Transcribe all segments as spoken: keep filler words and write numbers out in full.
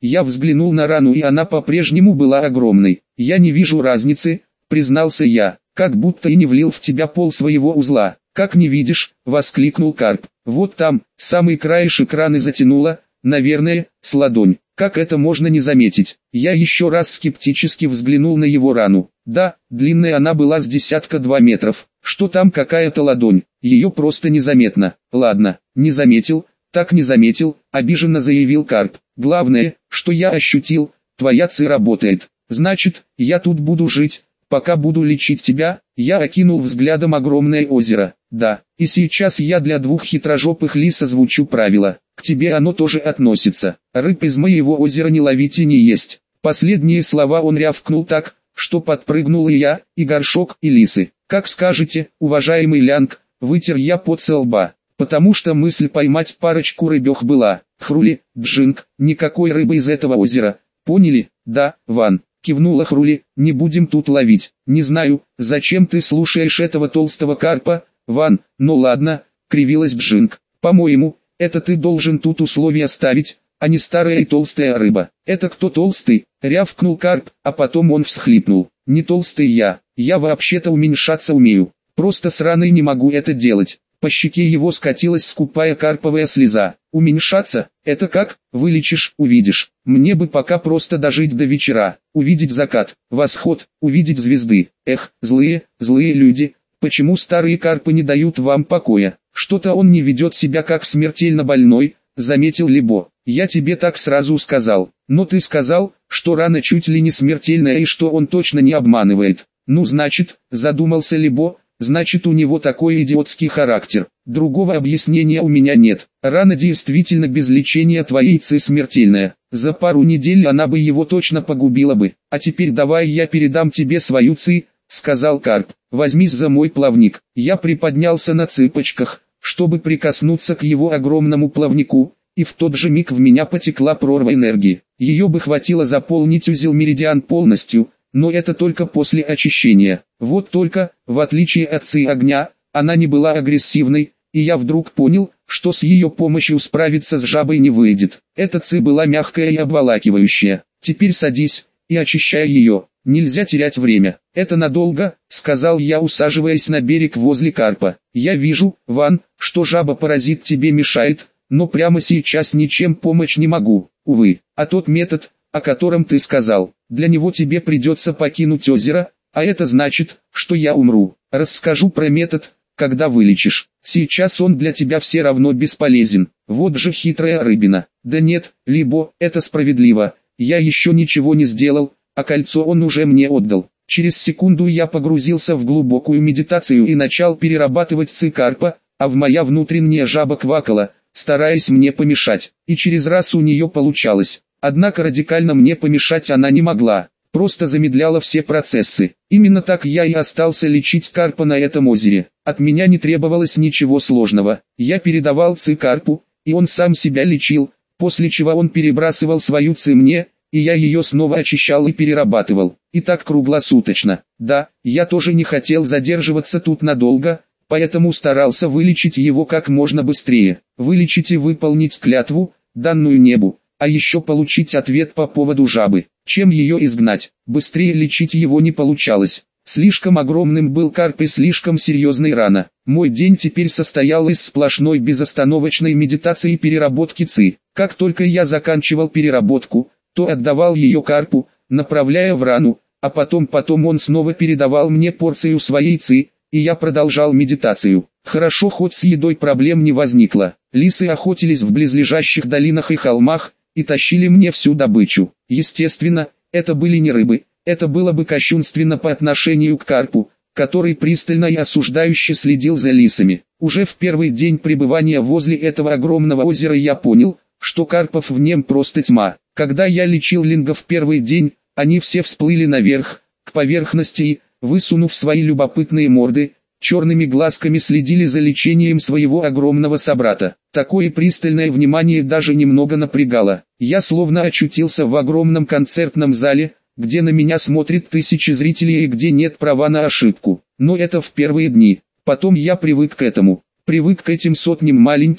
Я взглянул на рану, и она по-прежнему была огромной. «Я не вижу разницы», — признался я, — «как будто и не влил в тебя пол своего узла». «Как не видишь?» — воскликнул Карп. «Вот там, самый краешек раны затянуло, наверное, с ладонь. Как это можно не заметить?» Я еще раз скептически взглянул на его рану. Да, длинная она была с десятка два метров. Что там какая-то ладонь, ее просто незаметно. Ладно, не заметил, так не заметил, обиженно заявил Карп. Главное, что я ощутил, твоя ци работает. Значит, я тут буду жить, пока буду лечить тебя. Я окинул взглядом огромное озеро. Да, и сейчас я для двух хитрожопых лис озвучу правила. К тебе оно тоже относится. Рыб из моего озера не ловить и не есть. Последние слова он рявкнул так, что подпрыгнул и я, и горшок, и лисы. Как скажете, уважаемый Лянг, вытер я пот со лба, потому что мысль поймать парочку рыбёх была. Хрули, Джинг, никакой рыбы из этого озера. Поняли? Да, Ван. Кивнула Хрули, не будем тут ловить. Не знаю, зачем ты слушаешь этого толстого карпа, Ван, ну ладно, кривилась Джинг. По-моему, это ты должен тут условия ставить, а не старая и толстая рыба. Это кто толстый? Рявкнул Карп, а потом он всхлипнул. Не толстый я, я вообще-то уменьшаться умею. Просто с раной не могу это делать. По щеке его скатилась скупая карповая слеза. Уменьшаться? Это как? Вылечишь, увидишь. Мне бы пока просто дожить до вечера, увидеть закат, восход, увидеть звезды. Эх, злые, злые люди, почему старые карпы не дают вам покоя? Что-то он не ведет себя как смертельно больной, заметил Либо. Я тебе так сразу сказал, но ты сказал, что рана чуть ли не смертельная и что он точно не обманывает. Ну значит, задумался Либо, значит у него такой идиотский характер. Другого объяснения у меня нет. Рана действительно без лечения твоей ци смертельная. За пару недель она бы его точно погубила бы. А теперь давай я передам тебе свою ци, сказал Карп. Возьмись за мой плавник. Я приподнялся на цыпочках, чтобы прикоснуться к его огромному плавнику, и в тот же миг в меня потекла прорва энергии. Ее бы хватило заполнить узел меридиан полностью, но это только после очищения. Вот только, в отличие от ци огня, она не была агрессивной, и я вдруг понял, что с ее помощью справиться с жабой не выйдет. Эта ци была мягкая и обволакивающая. Теперь садись и очищай ее. Нельзя терять время. Это надолго, сказал я, усаживаясь на берег возле Карпа. Я вижу, Ван, что жаба-паразит тебе мешает, но прямо сейчас ничем помочь не могу, увы. А тот метод, о котором ты сказал, для него тебе придется покинуть озеро, а это значит, что я умру. Расскажу про метод, когда вылечишь. Сейчас он для тебя все равно бесполезен. Вот же хитрая рыбина. Да нет, Либо, это справедливо. Я еще ничего не сделал, а кольцо он уже мне отдал. Через секунду я погрузился в глубокую медитацию и начал перерабатывать ци Карпа, а в моя внутренняя жаба квакала, стараясь мне помешать. И через раз у нее получалось. Однако радикально мне помешать она не могла, просто замедляла все процессы. Именно так я и остался лечить Карпа на этом озере. От меня не требовалось ничего сложного. Я передавал ци Карпу, и он сам себя лечил, после чего он перебрасывал свою ци мне, и я ее снова очищал и перерабатывал. И так круглосуточно. Да, я тоже не хотел задерживаться тут надолго, поэтому старался вылечить его как можно быстрее. Вылечить и выполнить клятву, данную небу, а еще получить ответ по поводу жабы. Чем ее изгнать? Быстрее лечить его не получалось. Слишком огромным был Карп и слишком серьезной рана. Мой день теперь состоял из сплошной безостановочной медитации и переработки ци. Как только я заканчивал переработку, то отдавал ее Карпу, направляя в рану, а потом потом он снова передавал мне порцию своей ци, и я продолжал медитацию. Хорошо, хоть с едой проблем не возникло. Лисы охотились в близлежащих долинах и холмах, и тащили мне всю добычу. Естественно, это были не рыбы, это было бы кощунственно по отношению к Карпу, который пристально и осуждающе следил за лисами. Уже в первый день пребывания возле этого огромного озера я понял, что карпов в нем просто тьма. Когда я лечил линга в первый день, они все всплыли наверх, к поверхности и, высунув свои любопытные морды, черными глазками следили за лечением своего огромного собрата. Такое пристальное внимание даже немного напрягало. Я словно очутился в огромном концертном зале, где на меня смотрят тысячи зрителей и где нет права на ошибку. Но это в первые дни. Потом я привык к этому. Привык к этим сотням маленьких,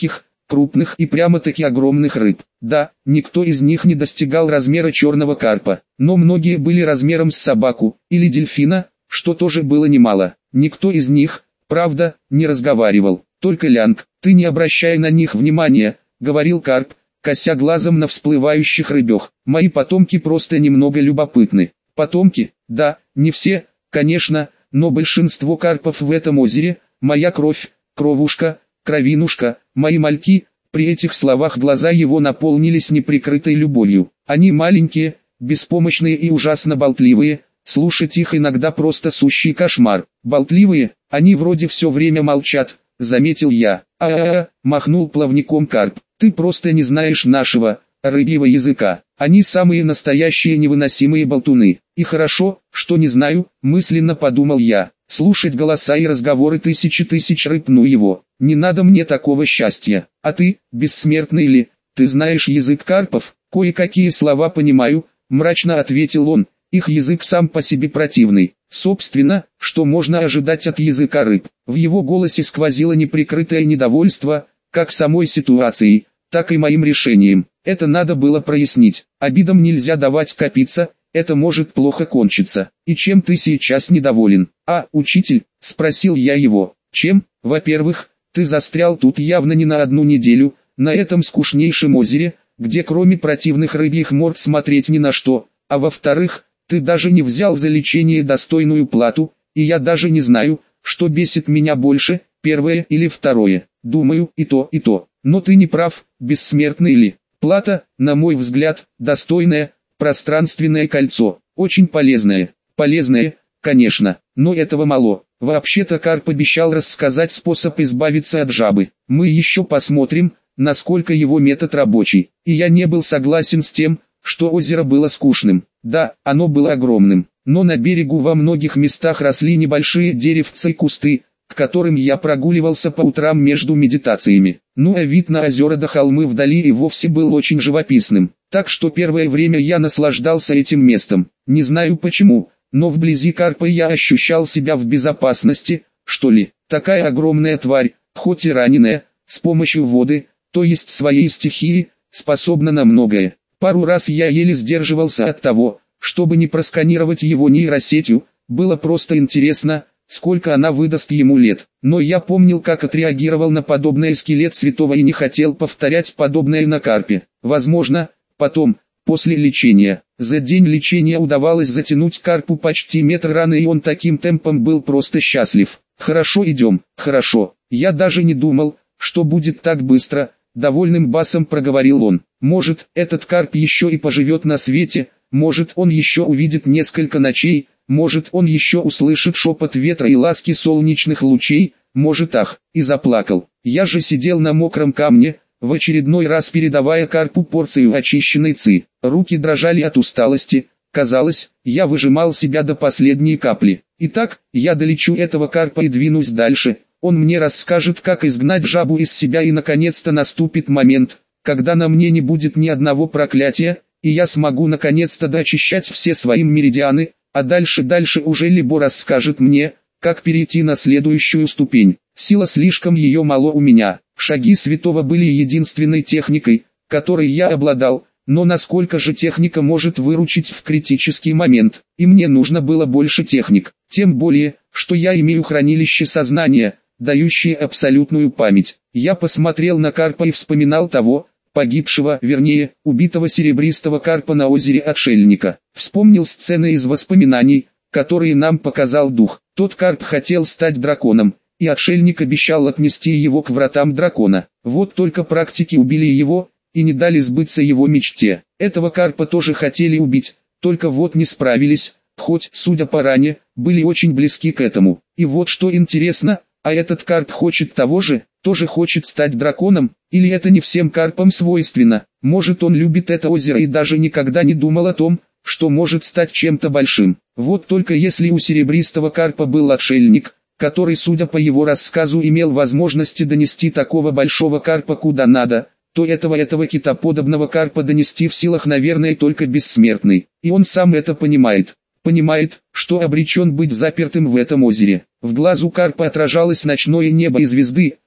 крупных и прямо-таки огромных рыб. Да, никто из них не достигал размера черного карпа, но многие были размером с собаку или дельфина, что тоже было немало. Никто из них, правда, не разговаривал, только Лянг. «Ты не обращай на них внимания», — говорил карп, кося глазом на всплывающих рыбёх. «Мои потомки просто немного любопытны». Потомки? Да, не все, конечно, но большинство карпов в этом озере — моя кровь, кровушка, кровинушка, мои мальки. При этих словах глаза его наполнились неприкрытой любовью. Они маленькие, беспомощные и ужасно болтливые, слушать их иногда просто сущий кошмар. Болтливые, они вроде все время молчат, заметил я. А-а-а, махнул плавником карп, ты просто не знаешь нашего, рыбьего языка. Они самые настоящие невыносимые болтуны. И хорошо, что не знаю, мысленно подумал я. Слушать голоса и разговоры тысячи тысяч рыб, ну его. Не надо мне такого счастья. А ты, бессмертный ли, ты знаешь язык карпов? Кое-какие слова понимаю, мрачно ответил он. Их язык сам по себе противный. Собственно, что можно ожидать от языка рыб? В его голосе сквозило неприкрытое недовольство, как самой ситуацией, так и моим решением. Это надо было прояснить. Обидам нельзя давать копиться, это может плохо кончиться. И чем ты сейчас недоволен? А, учитель, спросил я его. Чем? Во-первых, ты застрял тут явно не на одну неделю, на этом скучнейшем озере, где кроме противных рыбьих морд смотреть ни на что. А во-вторых, ты даже не взял за лечение достойную плату, и я даже не знаю, что бесит меня больше, первое или второе. Думаю, и то, и то. Но ты не прав, бессмертный ли. Плата, на мой взгляд, достойная, пространственное кольцо, очень полезное. Полезное, конечно, но этого мало. Вообще-то карп обещал рассказать способ избавиться от жабы. Мы еще посмотрим, насколько его метод рабочий. И я не был согласен с тем, что озеро было скучным. Да, оно было огромным, но на берегу во многих местах росли небольшие деревца и кусты, к которым я прогуливался по утрам между медитациями. Ну а вид на озера до холмы вдали и вовсе был очень живописным. Так что первое время я наслаждался этим местом. Не знаю почему, но вблизи карпа я ощущал себя в безопасности, что ли. Такая огромная тварь, хоть и раненая, с помощью воды, то есть своей стихии, способна на многое. Пару раз я еле сдерживался от того, чтобы не просканировать его нейросетью, было просто интересно, сколько она выдаст ему лет. Но я помнил, как отреагировал на подобное скелет святого и не хотел повторять подобное на карпе. Возможно, потом, после лечения. За день лечения удавалось затянуть карпу почти метр раны, и он таким темпом был просто счастлив. «Хорошо, идем, хорошо. Я даже не думал, что будет так быстро», — довольным басом проговорил он. «Может, этот карп еще и поживет на свете, может он еще увидит несколько ночей, может он еще услышит шепот ветра и ласки солнечных лучей, может ах», и заплакал. Я же сидел на мокром камне, в очередной раз передавая карпу порцию очищенной ци. Руки дрожали от усталости, казалось, я выжимал себя до последней капли. Итак, я долечу этого карпа и двинусь дальше. Он мне расскажет, как изгнать жабу из себя, и наконец-то наступит момент, когда на мне не будет ни одного проклятия, и я смогу наконец-то доочищать все свои меридианы, а дальше-дальше уже Либо расскажет мне, как перейти на следующую ступень. Сила слишком ее мало у меня. Шаги святого были единственной техникой, которой я обладал, но насколько же техника может выручить в критический момент? И мне нужно было больше техник, тем более, что я имею хранилище сознания, дающее абсолютную память. Я посмотрел на карпа и вспоминал того, погибшего, вернее, убитого серебристого карпа на озере Отшельника. Вспомнил сцены из воспоминаний, которые нам показал дух. Тот карп хотел стать драконом, и Отшельник обещал отнести его к вратам дракона. Вот только практики убили его, и не дали сбыться его мечте. Этого карпа тоже хотели убить, только вот не справились, хоть, судя по ране, были очень близки к этому. И вот что интересно, а этот карп хочет того же, тоже хочет стать драконом, или это не всем карпам свойственно? Может, он любит это озеро и даже никогда не думал о том, что может стать чем-то большим. Вот только если у серебристого карпа был отшельник, который, судя по его рассказу, имел возможности донести такого большого карпа куда надо, то этого этого китоподобного карпа донести в силах, наверное, только бессмертный. И он сам это понимает. Понимает, что обречен быть запертым в этом озере. В глазу карпа отражалось ночное небо и звезды,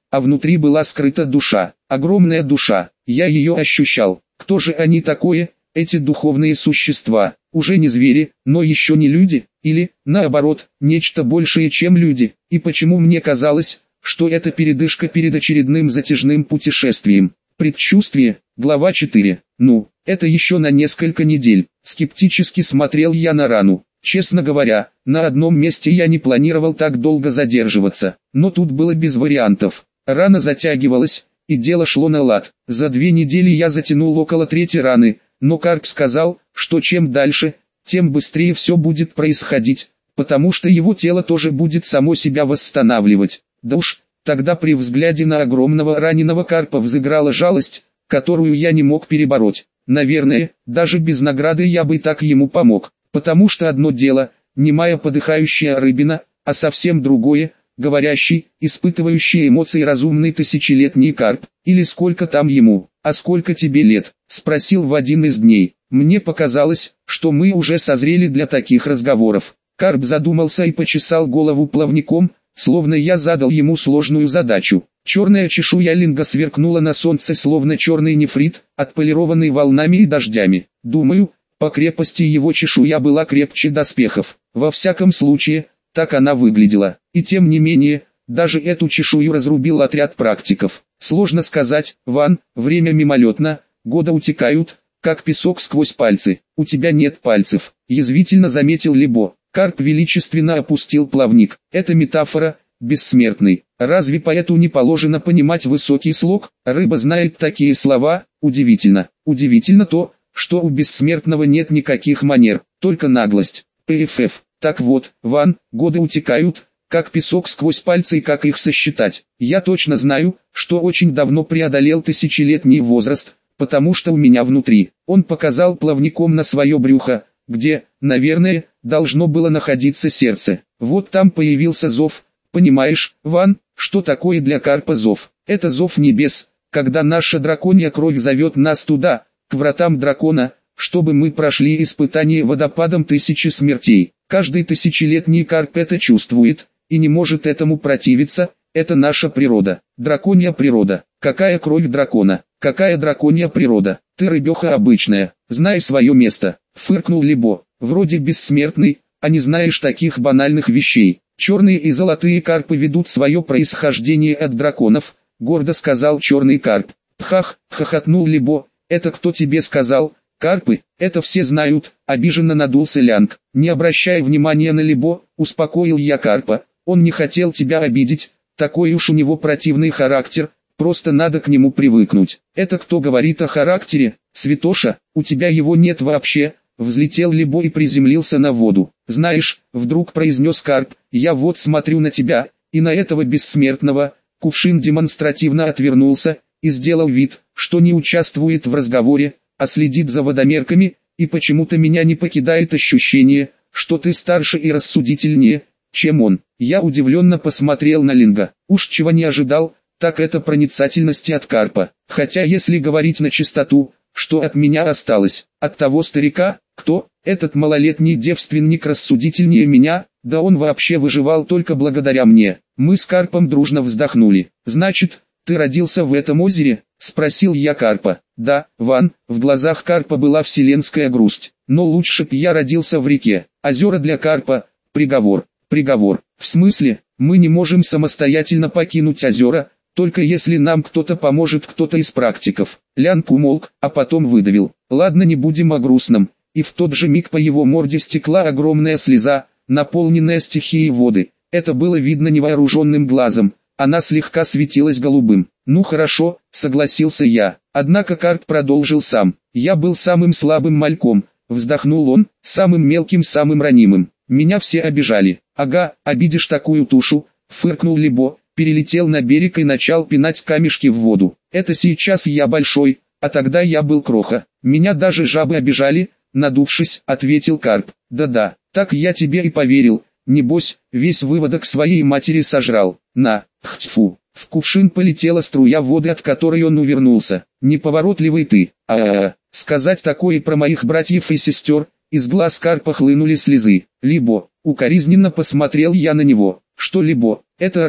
а внутри была скрыта душа, огромная душа, я ее ощущал. Кто же они такое, эти духовные существа? Уже не звери, но еще не люди, или, наоборот, нечто большее, чем люди. И почему мне казалось, что это передышка перед очередным затяжным путешествием? Предчувствие, глава четыре. Ну, это еще на несколько недель. Скептически смотрел я на рану. Честно говоря, на одном месте я не планировал так долго задерживаться, но тут было без вариантов. Рана затягивалась, и дело шло на лад. За две недели я затянул около трети раны, но Карп сказал, что чем дальше, тем быстрее все будет происходить, потому что его тело тоже будет само себя восстанавливать. Да уж, тогда при взгляде на огромного раненого Карпа взыграла жалость, которую я не мог перебороть. Наверное, даже без награды я бы так ему помог, потому что одно дело, немая подыхающая рыбина, а совсем другое, говорящий, испытывающий эмоции разумный тысячелетний Карп, или сколько там ему, а сколько тебе лет, спросил в один из дней. Мне показалось, что мы уже созрели для таких разговоров. Карп задумался и почесал голову плавником, словно я задал ему сложную задачу. Черная чешуя линга сверкнула на солнце словно черный нефрит, отполированный волнами и дождями. Думаю, по крепости его чешуя была крепче доспехов. Во всяком случае, так она выглядела. И тем не менее, даже эту чешую разрубил отряд практиков. Сложно сказать, Ван, время мимолетно, года утекают, как песок сквозь пальцы. У тебя нет пальцев, язвительно заметил Либо. Карп величественно опустил плавник. Это метафора, бессмертный. Разве поэту не положено понимать высокий слог? Рыба знает такие слова. Удивительно. Удивительно то, что у бессмертного нет никаких манер, только наглость. ПФФ. Так вот, Ван, годы утекают, как песок сквозь пальцы, и как их сосчитать. Я точно знаю, что очень давно преодолел тысячелетний возраст, потому что у меня внутри. Он показал плавником на свое брюхо, где, наверное, должно было находиться сердце. Вот там появился зов. Понимаешь, Ван, что такое для Карпа зов? Это зов небес, когда наша драконья кровь зовет нас туда, к вратам дракона, чтобы мы прошли испытание водопадом тысячи смертей. Каждый тысячелетний Карп это чувствует, и не может этому противиться, это наша природа, драконья природа. Какая кровь дракона, какая драконья природа, ты рыбеха обычная, знай свое место, фыркнул Либо. Вроде бессмертный, а не знаешь таких банальных вещей. Черные и золотые карпы ведут свое происхождение от драконов, гордо сказал черный карп. Пхах, хохотнул Либо, это кто тебе сказал? Карпы, это все знают, обиженно надулся Лянг. Не обращай внимания на Либо, успокоил я Карпа, он не хотел тебя обидеть, такой уж у него противный характер, просто надо к нему привыкнуть. Это кто говорит о характере? Святоша, у тебя его нет вообще. Взлетел Либо и приземлился на воду. Знаешь, вдруг произнес Карп, я вот смотрю на тебя, и на этого бессмертного. Кувшин демонстративно отвернулся, и сделал вид, что не участвует в разговоре, а следит за водомерками, и почему-то меня не покидает ощущение, что ты старше и рассудительнее, чем он. Я удивленно посмотрел на Линга. Уж чего не ожидал, так это проницательности от Карпа. Хотя если говорить на чистоту, что от меня осталось, от того старика, кто, этот малолетний девственник рассудительнее меня, да он вообще выживал только благодаря мне. Мы с Карпом дружно вздохнули. Значит, ты родился в этом озере? Спросил я Карпа. Да, Ван, в глазах Карпа была вселенская грусть. Но лучше б я родился в реке. Озера для Карпа, приговор, приговор. В смысле, мы не можем самостоятельно покинуть озера, только если нам кто-то поможет, кто-то из практиков. Лянг умолк, а потом выдавил. Ладно, не будем о грустном. И в тот же миг по его морде стекла огромная слеза, наполненная стихией воды. Это было видно невооруженным глазом. Она слегка светилась голубым. Ну хорошо, согласился я. Однако Карп продолжил сам. Я был самым слабым мальком, вздохнул он, самым мелким, самым ранимым. Меня все обижали. Ага, обидишь такую тушу, фыркнул Либо, перелетел на берег и начал пинать камешки в воду. Это сейчас я большой, а тогда я был кроха. Меня даже жабы обижали, надувшись, ответил Карп. Да-да, так я тебе и поверил. Небось, весь выводок своей матери сожрал. На, хтфу. В кувшин полетела струя воды, от которой он увернулся. Неповоротливый ты. А-а-а. Сказать такое про моих братьев и сестер. Из глаз Карпа хлынули слезы. Либо, укоризненно посмотрел я на него. Что Либо, это рыба,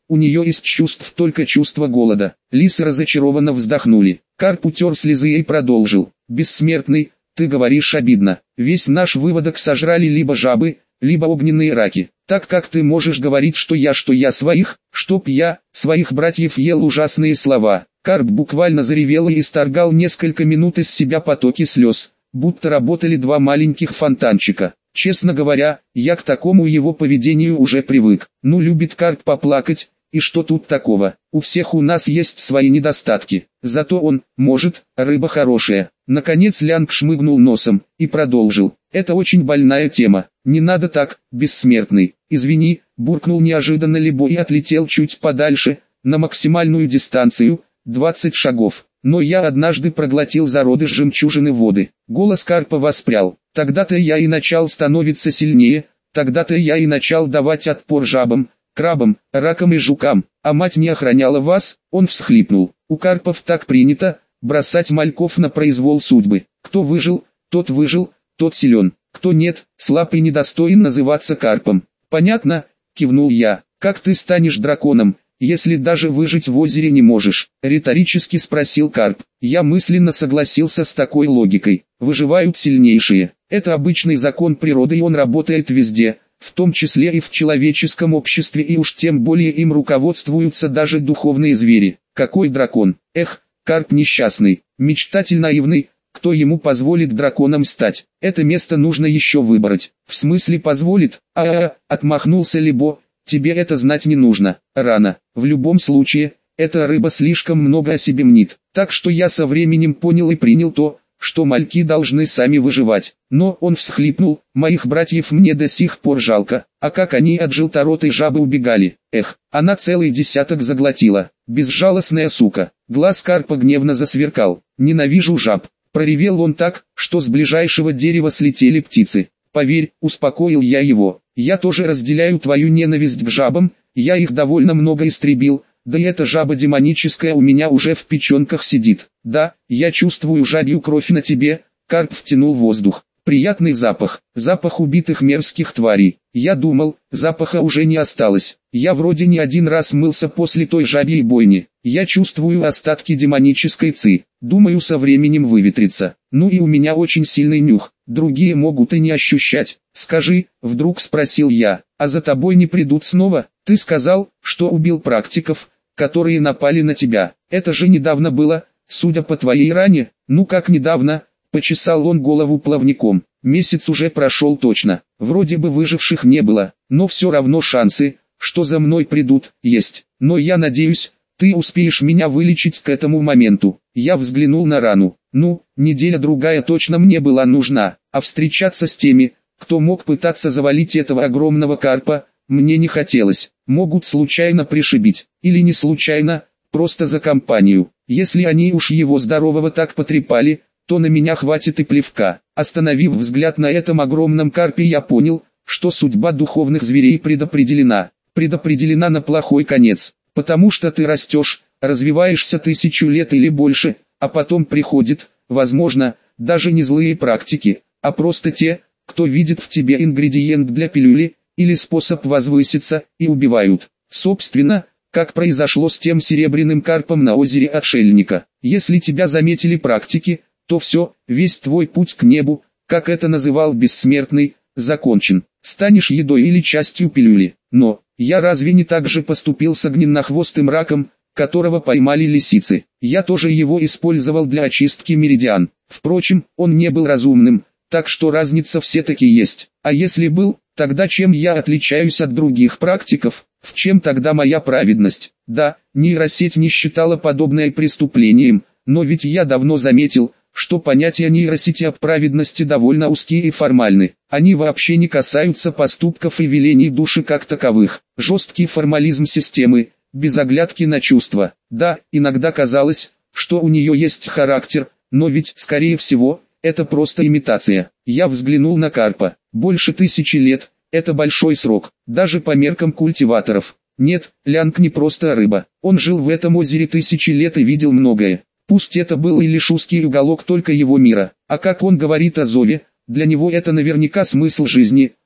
у нее из чувств только чувство голода. Лисы разочарованно вздохнули. Карп утер слезы и продолжил. Бессмертный, ты говоришь обидно. Весь наш выводок сожрали либо жабы, либо огненные раки. Так как ты можешь говорить, что я, что я своих, чтоб я, своих братьев ел ужасные слова. Карп буквально заревел и исторгал несколько минут из себя потоки слез, будто работали два маленьких фонтанчика. Честно говоря, я к такому его поведению уже привык. Ну любит карп поплакать, и что тут такого? У всех у нас есть свои недостатки. Зато он, может, рыба хорошая. Наконец Лянг шмыгнул носом и продолжил. Это очень больная тема. Не надо так, бессмертный. Извини, буркнул неожиданно Либо и отлетел чуть подальше, на максимальную дистанцию, двадцать шагов. Но я однажды проглотил зародыш жемчужины воды. Голос карпа воспрял. Тогда-то я и начал становиться сильнее, тогда-то я и начал давать отпор жабам, крабам, ракам и жукам. А мать не охраняла вас? Он всхлипнул. У карпов так принято, бросать мальков на произвол судьбы. Кто выжил, тот выжил, тот силен. Кто нет, слаб и недостоин называться карпом. Понятно, кивнул я. Как ты станешь драконом, если даже выжить в озере не можешь? Риторически спросил карп. Я мысленно согласился с такой логикой. Выживают сильнейшие. Это обычный закон природы, и он работает везде, в том числе и в человеческом обществе, и уж тем более им руководствуются даже духовные звери. Какой дракон? Эх, карп несчастный, мечтатель наивный. Кто ему позволит драконом стать? Это место нужно еще выбрать. В смысле позволит? А-а-а, отмахнулся Либо. Тебе это знать не нужно. Рано. В любом случае, эта рыба слишком много о себе мнит. Так что я со временем понял и принял то, что мальки должны сами выживать. Но он всхлипнул, моих братьев мне до сих пор жалко. А как они от желторотой жабы убегали? Эх, она целый десяток заглотила. Безжалостная сука. Глаз карпа гневно засверкал. Ненавижу жаб. Проревел он так, что с ближайшего дерева слетели птицы. Поверь, успокоил я его. Я тоже разделяю твою ненависть к жабам, я их довольно много истребил, да и эта жаба демоническая у меня уже в печенках сидит. Да, я чувствую жабью кровь на тебе, карп втянул воздух. Приятный запах, запах убитых мерзких тварей. Я думал, запаха уже не осталось. Я вроде не один раз мылся после той жабьей бойни. Я чувствую остатки демонической ци. Думаю, со временем выветрится. Ну и у меня очень сильный нюх. Другие могут и не ощущать. Скажи, вдруг спросил я, а за тобой не придут снова? Ты сказал, что убил практиков, которые напали на тебя. Это же недавно было, судя по твоей ране. Ну как недавно? Почесал он голову плавником. Месяц уже прошел точно. Вроде бы выживших не было, но все равно шансы, что за мной придут, есть. Но я надеюсь, ты успеешь меня вылечить к этому моменту. Я взглянул на рану. Ну, неделя-другая точно мне была нужна, а встречаться с теми, кто мог пытаться завалить этого огромного карпа, мне не хотелось. Могут случайно пришибить, или не случайно, просто за компанию. Если они уж его здорового так потрепали, то на меня хватит и плевка. Остановив взгляд на этом огромном карпе, я понял, что судьба духовных зверей предопределена. Предопределена на плохой конец, потому что ты растешь, развиваешься тысячу лет или больше, а потом приходит, возможно, даже не злые практики, а просто те, кто видит в тебе ингредиент для пилюли, или способ возвыситься, и убивают. Собственно, как произошло с тем серебряным карпом на озере Отшельника. Если тебя заметили практики, то все, весь твой путь к небу, как это называл бессмертный, закончен. Станешь едой или частью пилюли. Но, я разве не так же поступил с огненнохвостым раком, которого поймали лисицы? Я тоже его использовал для очистки меридиан. Впрочем, он не был разумным, так что разница все-таки есть. А если был, тогда чем я отличаюсь от других практиков? В чем тогда моя праведность? Да, нейросеть не считала подобное преступлением, но ведь я давно заметил, что понятия нейросети о праведности довольно узкие и формальны. Они вообще не касаются поступков и велений души как таковых. Жесткий формализм системы, без оглядки на чувства. Да, иногда казалось, что у нее есть характер, но ведь, скорее всего, это просто имитация. Я взглянул на карпа. Больше тысячи лет – это большой срок, даже по меркам культиваторов. Нет, Лянг не просто рыба. Он жил в этом озере тысячи лет и видел многое. Пусть это был и лишь узкий уголок только его мира, а как он говорит о зове, для него это наверняка смысл жизни,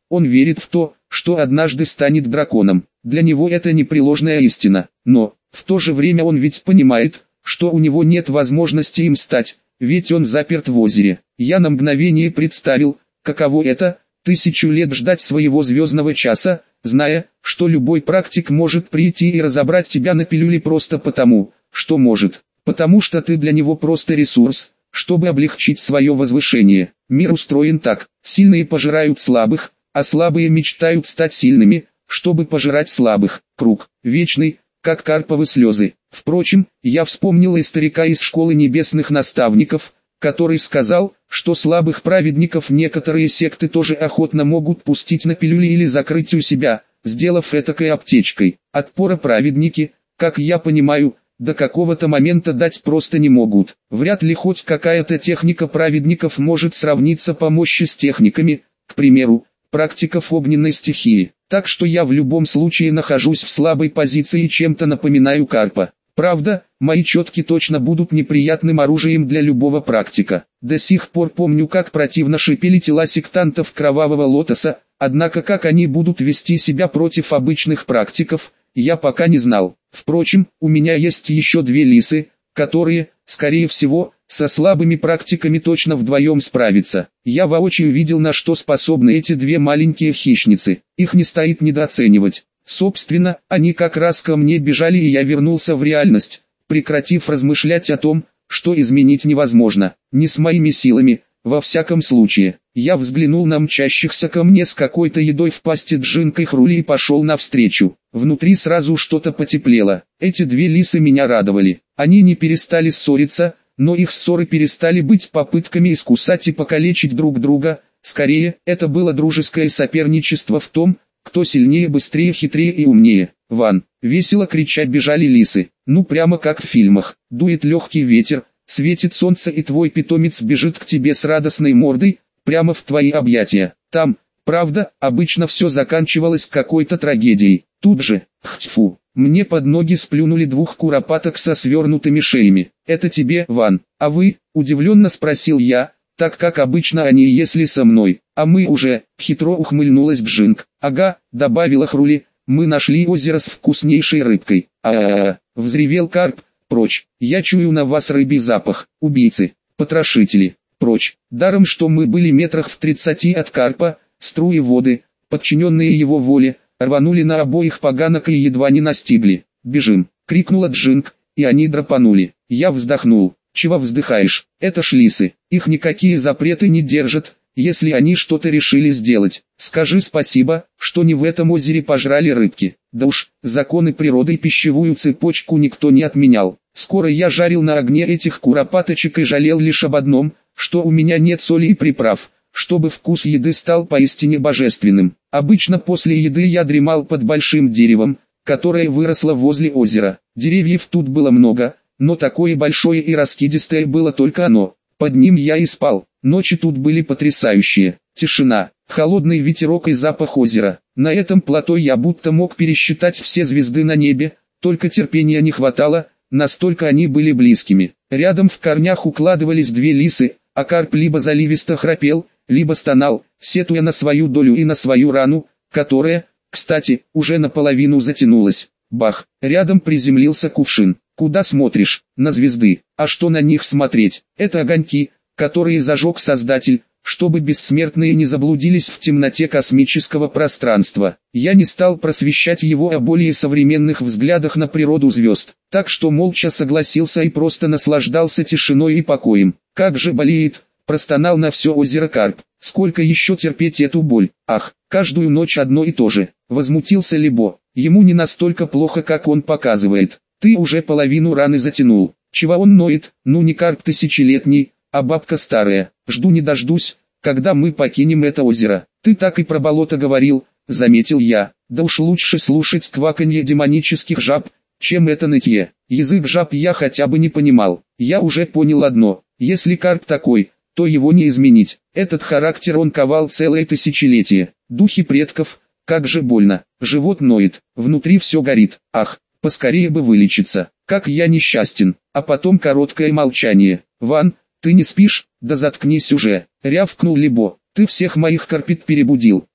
Он верит в то, что однажды станет драконом. Для него это непреложная истина. Но, в то же время он ведь понимает, что у него нет возможности им стать, ведь он заперт в озере. Я на мгновение представил, каково это, тысячу лет ждать своего звездного часа, зная, что любой практик может прийти и разобрать тебя на пилюле просто потому, что может. Потому что ты для него просто ресурс, чтобы облегчить свое возвышение. Мир устроен так: сильные пожирают слабых, а слабые мечтают стать сильными, чтобы пожирать слабых. Круг вечный, как карповые слезы. Впрочем, я вспомнил и старика из школы небесных наставников, который сказал, что слабых праведников некоторые секты тоже охотно могут пустить на пилюли или закрыть у себя, сделав этакой аптечкой. Отпора праведники, как я понимаю, до какого-то момента дать просто не могут. Вряд ли хоть какая-то техника праведников может сравниться по мощи с техниками, к примеру, практиков огненной стихии. Так что я в любом случае нахожусь в слабой позиции и чем-то напоминаю карпа. Правда, мои четки точно будут неприятным оружием для любого практика. До сих пор помню, как противно шипели тела сектантов Кровавого Лотоса, однако как они будут вести себя против обычных практиков, я пока не знал. Впрочем, у меня есть еще две лисы, которые, скорее всего, со слабыми практиками точно вдвоем справятся. Я воочию видел, на что способны эти две маленькие хищницы. Их не стоит недооценивать. Собственно, они как раз ко мне бежали, и я вернулся в реальность, прекратив размышлять о том, что изменить невозможно, не с моими силами. Во всяком случае, я взглянул на мчащихся ко мне с какой-то едой в пасти Джинка и Хрули и пошел навстречу. Внутри сразу что-то потеплело. Эти две лисы меня радовали. Они не перестали ссориться, но их ссоры перестали быть попытками искусать и покалечить друг друга. Скорее, это было дружеское соперничество в том, кто сильнее, быстрее, хитрее и умнее. Ван, весело крича бежали лисы. Ну прямо как в фильмах. Дует легкий ветер, светит солнце, и твой питомец бежит к тебе с радостной мордой, прямо в твои объятия. Там, правда, обычно все заканчивалось какой-то трагедией. Тут же, тьфу, мне под ноги сплюнули двух куропаток со свернутыми шеями. «Это тебе, Ван, а вы?» – удивленно спросил я, так как обычно они если со мной. «А мы уже», – хитро ухмыльнулась Джинк. «Ага», – добавила Хрули, – «мы нашли озеро с вкуснейшей рыбкой». «А-а-а», – взревел карп, – «прочь, я чую на вас рыбий запах, убийцы, потрошители, прочь». Даром что мы были метрах в тридцати от карпа, струи воды, подчиненные его воле, рванули на обоих поганок и едва не настигли. «Бежим!» — крикнула Джинк, и они драпанули. Я вздохнул. «Чего вздыхаешь? Это ж лисы, их никакие запреты не держат, если они что-то решили сделать. Скажи спасибо, что не в этом озере пожрали рыбки». Да уж, законы природы и пищевую цепочку никто не отменял. Скоро я жарил на огне этих куропаточек и жалел лишь об одном, что у меня нет соли и приправ, чтобы вкус еды стал поистине божественным. Обычно после еды я дремал под большим деревом, которое выросло возле озера. Деревьев тут было много, но такое большое и раскидистое было только оно. Под ним я и спал. Ночи тут были потрясающие. Тишина, холодный ветерок и запах озера. На этом плато я будто мог пересчитать все звезды на небе, только терпения не хватало, настолько они были близкими. Рядом в корнях укладывались две лисы, а карп либо заливисто храпел, либо стонал, сетуя на свою долю и на свою рану, которая, кстати, уже наполовину затянулась. Бах! Рядом приземлился кувшин. «Куда смотришь?» «На звезды. А что на них смотреть? Это огоньки, которые зажег Создатель, чтобы бессмертные не заблудились в темноте космического пространства». Я не стал просвещать его о более современных взглядах на природу звезд, так что молча согласился и просто наслаждался тишиной и покоем. «Как же болеет!» – простонал на все озеро карп. «Сколько еще терпеть эту боль? Ах, каждую ночь одно и то же!» – возмутился Либо. «Ему не настолько плохо, как он показывает. Ты уже половину раны затянул. Чего он ноет? Ну не карп тысячелетний, а бабка старая. Жду не дождусь, когда мы покинем это озеро». «Ты так и про болото говорил», — заметил я. «Да уж лучше слушать кваканье демонических жаб, чем это нытье». Язык жаб я хотя бы не понимал. Я уже понял одно: если карп такой, то его не изменить. Этот характер он ковал целое тысячелетие. Духи предков, как же больно. Живот ноет, внутри все горит. Ах, поскорее бы вылечиться. Как я несчастен. А потом короткое молчание. «Ван, ты не спишь? Да заткнись уже», — рявкнул Либо. «Ты всех моих карпит перебудил.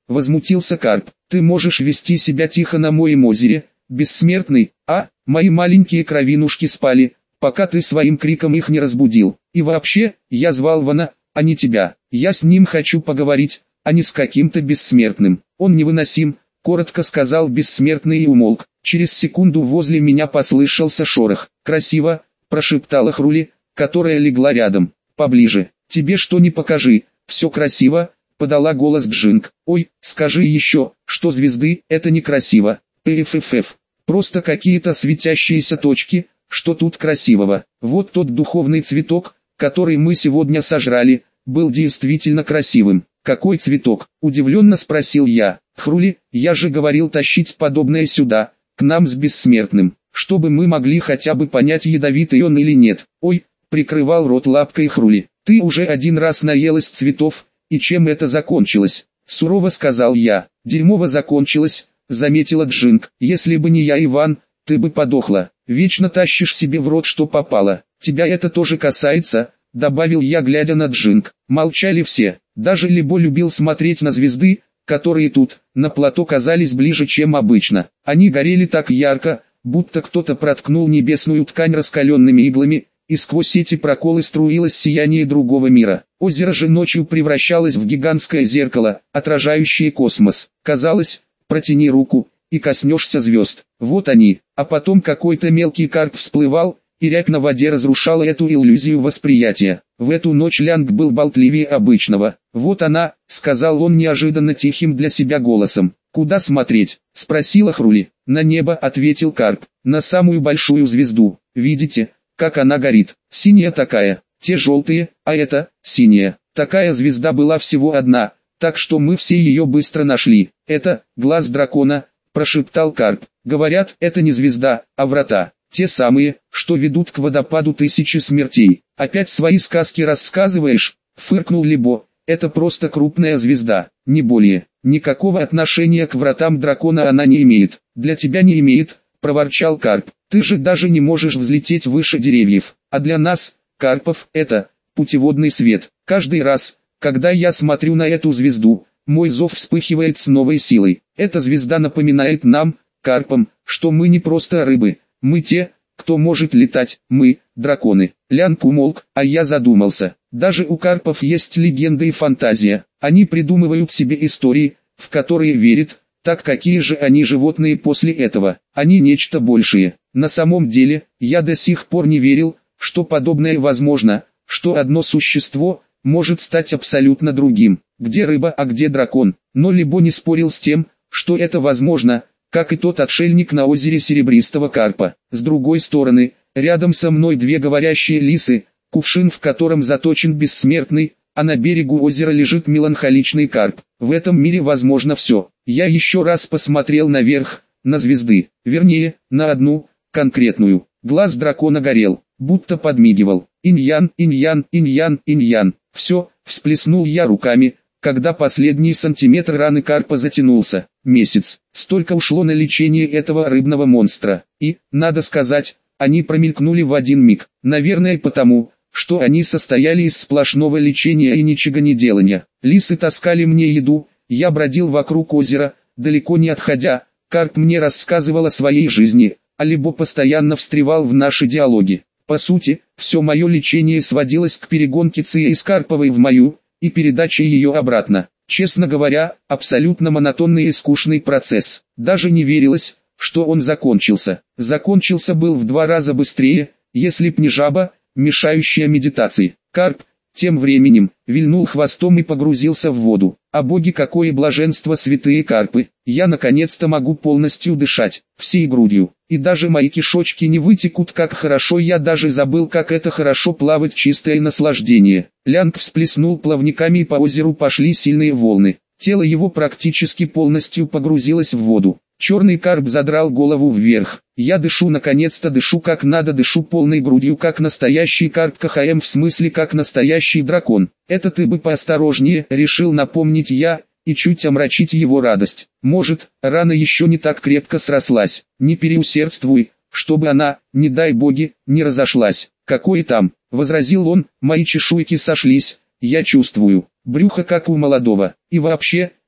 возмутился Карп. Ты можешь вести себя тихо на моем озере, бессмертный, а? Мои маленькие кровинушки спали, пока ты своим криком их не разбудил. И вообще, я звал Вана, а не тебя. Я с ним хочу поговорить, а не с каким-то бессмертным. Он невыносим, коротко сказал бессмертный и умолк. Через секунду возле меня послышался шорох. Красиво, прошептала Хрули, которая легла рядом. Поближе, тебе что не покажи, все красиво, подала голос Джинг. Ой, скажи еще, что звезды, это некрасиво. Пффф, просто какие-то светящиеся точки, что тут красивого. Вот тот духовный цветок, который мы сегодня сожрали, был действительно красивым. Какой цветок? Удивленно спросил я. Хрули, я же говорил тащить подобное сюда, к нам с бессмертным, чтобы мы могли хотя бы понять, ядовитый он или нет. Ой, прикрывал рот лапкой Хрули. Ты уже один раз наелась цветов, и чем это закончилось? Сурово сказал я. Дерьмово закончилось, заметила Джинг. Если бы не я, Иван, ты бы подохла. Вечно тащишь себе в рот что попало. Тебя это тоже касается, добавил я, глядя на Джинг. Молчали все. Даже Либо любил смотреть на звезды, которые тут, на плато, казались ближе, чем обычно. Они горели так ярко, будто кто-то проткнул небесную ткань раскаленными иглами, и сквозь эти проколы струилось сияние другого мира. Озеро же ночью превращалось в гигантское зеркало, отражающее космос. Казалось, протяни руку, и коснешься звезд. Вот они, а потом какой-то мелкий карп всплывал, и рябь на воде разрушала эту иллюзию восприятия. В эту ночь Лянг был болтливее обычного. «Вот она», — сказал он неожиданно тихим для себя голосом. «Куда смотреть?» — спросила Хрули. «На небо», — ответил Карп. «На самую большую звезду. Видите, как она горит? Синяя такая, те желтые, а это, синяя. Такая звезда была всего одна, так что мы все ее быстро нашли. Это, глаз дракона», — прошептал Карп. «Говорят, это не звезда, а врата. Те самые, что ведут к водопаду тысячи смертей. Опять свои сказки рассказываешь?» — фыркнул Либо. «Это просто крупная звезда, не более. Никакого отношения к вратам дракона она не имеет». «Для тебя не имеет», — проворчал Карп. «Ты же даже не можешь взлететь выше деревьев. А для нас, карпов, это путеводный свет. Каждый раз, когда я смотрю на эту звезду, мой зов вспыхивает с новой силой. Эта звезда напоминает нам, карпам, что мы не просто рыбы. Мы те, кто может летать, мы, драконы». Лянг умолк, а я задумался. Даже у карпов есть легенда и фантазия. Они придумывают себе истории, в которые верят. Так какие же они животные после этого? Они нечто большее. На самом деле, я до сих пор не верил, что подобное возможно, что одно существо может стать абсолютно другим. Где рыба, а где дракон? Но Либо не спорил с тем, что это возможно, как и тот отшельник на озере Серебристого Карпа. С другой стороны, рядом со мной две говорящие лисы, кувшин, в котором заточен бессмертный, а на берегу озера лежит меланхоличный карп. В этом мире возможно все. Я еще раз посмотрел наверх, на звезды, вернее, на одну, конкретную. Глаз дракона горел, будто подмигивал. Иньян, иньян, иньян, иньян. Все, всплеснул я руками, когда последний сантиметр раны карпа затянулся. Месяц. Столько ушло на лечение этого рыбного монстра. И, надо сказать, они промелькнули в один миг. Наверное потому, что они состояли из сплошного лечения и ничего не делания. Лисы таскали мне еду, я бродил вокруг озера, далеко не отходя. Карп мне рассказывал о своей жизни, а Либо постоянно встревал в наши диалоги. По сути, все мое лечение сводилось к перегонке Ции из Карповой в мою, и передаче ее обратно. Честно говоря, абсолютно монотонный и скучный процесс. Даже не верилось, что он закончился. Закончился был в два раза быстрее, если б не жаба, мешающая медитации. Карп, тем временем, вильнул хвостом и погрузился в воду. А боги, какое блаженство, святые карпы! Я наконец-то могу полностью дышать, всей грудью. И даже мои кишочки не вытекут, как хорошо, я даже забыл, как это хорошо плавать, чистое наслаждение. Лянг всплеснул плавниками, и по озеру пошли сильные волны. Тело его практически полностью погрузилось в воду. Черный карп задрал голову вверх. Я дышу, наконец-то дышу как надо, дышу полной грудью, как настоящий карп, КХМ, в смысле как настоящий дракон. Это ты бы поосторожнее, решил напомнить я, и чуть омрачить его радость. Может, рана еще не так крепко срослась. Не переусердствуй, чтобы она, не дай боги, не разошлась. Какое там, возразил он, мои чешуйки сошлись, я чувствую. Брюхо как у молодого. И вообще,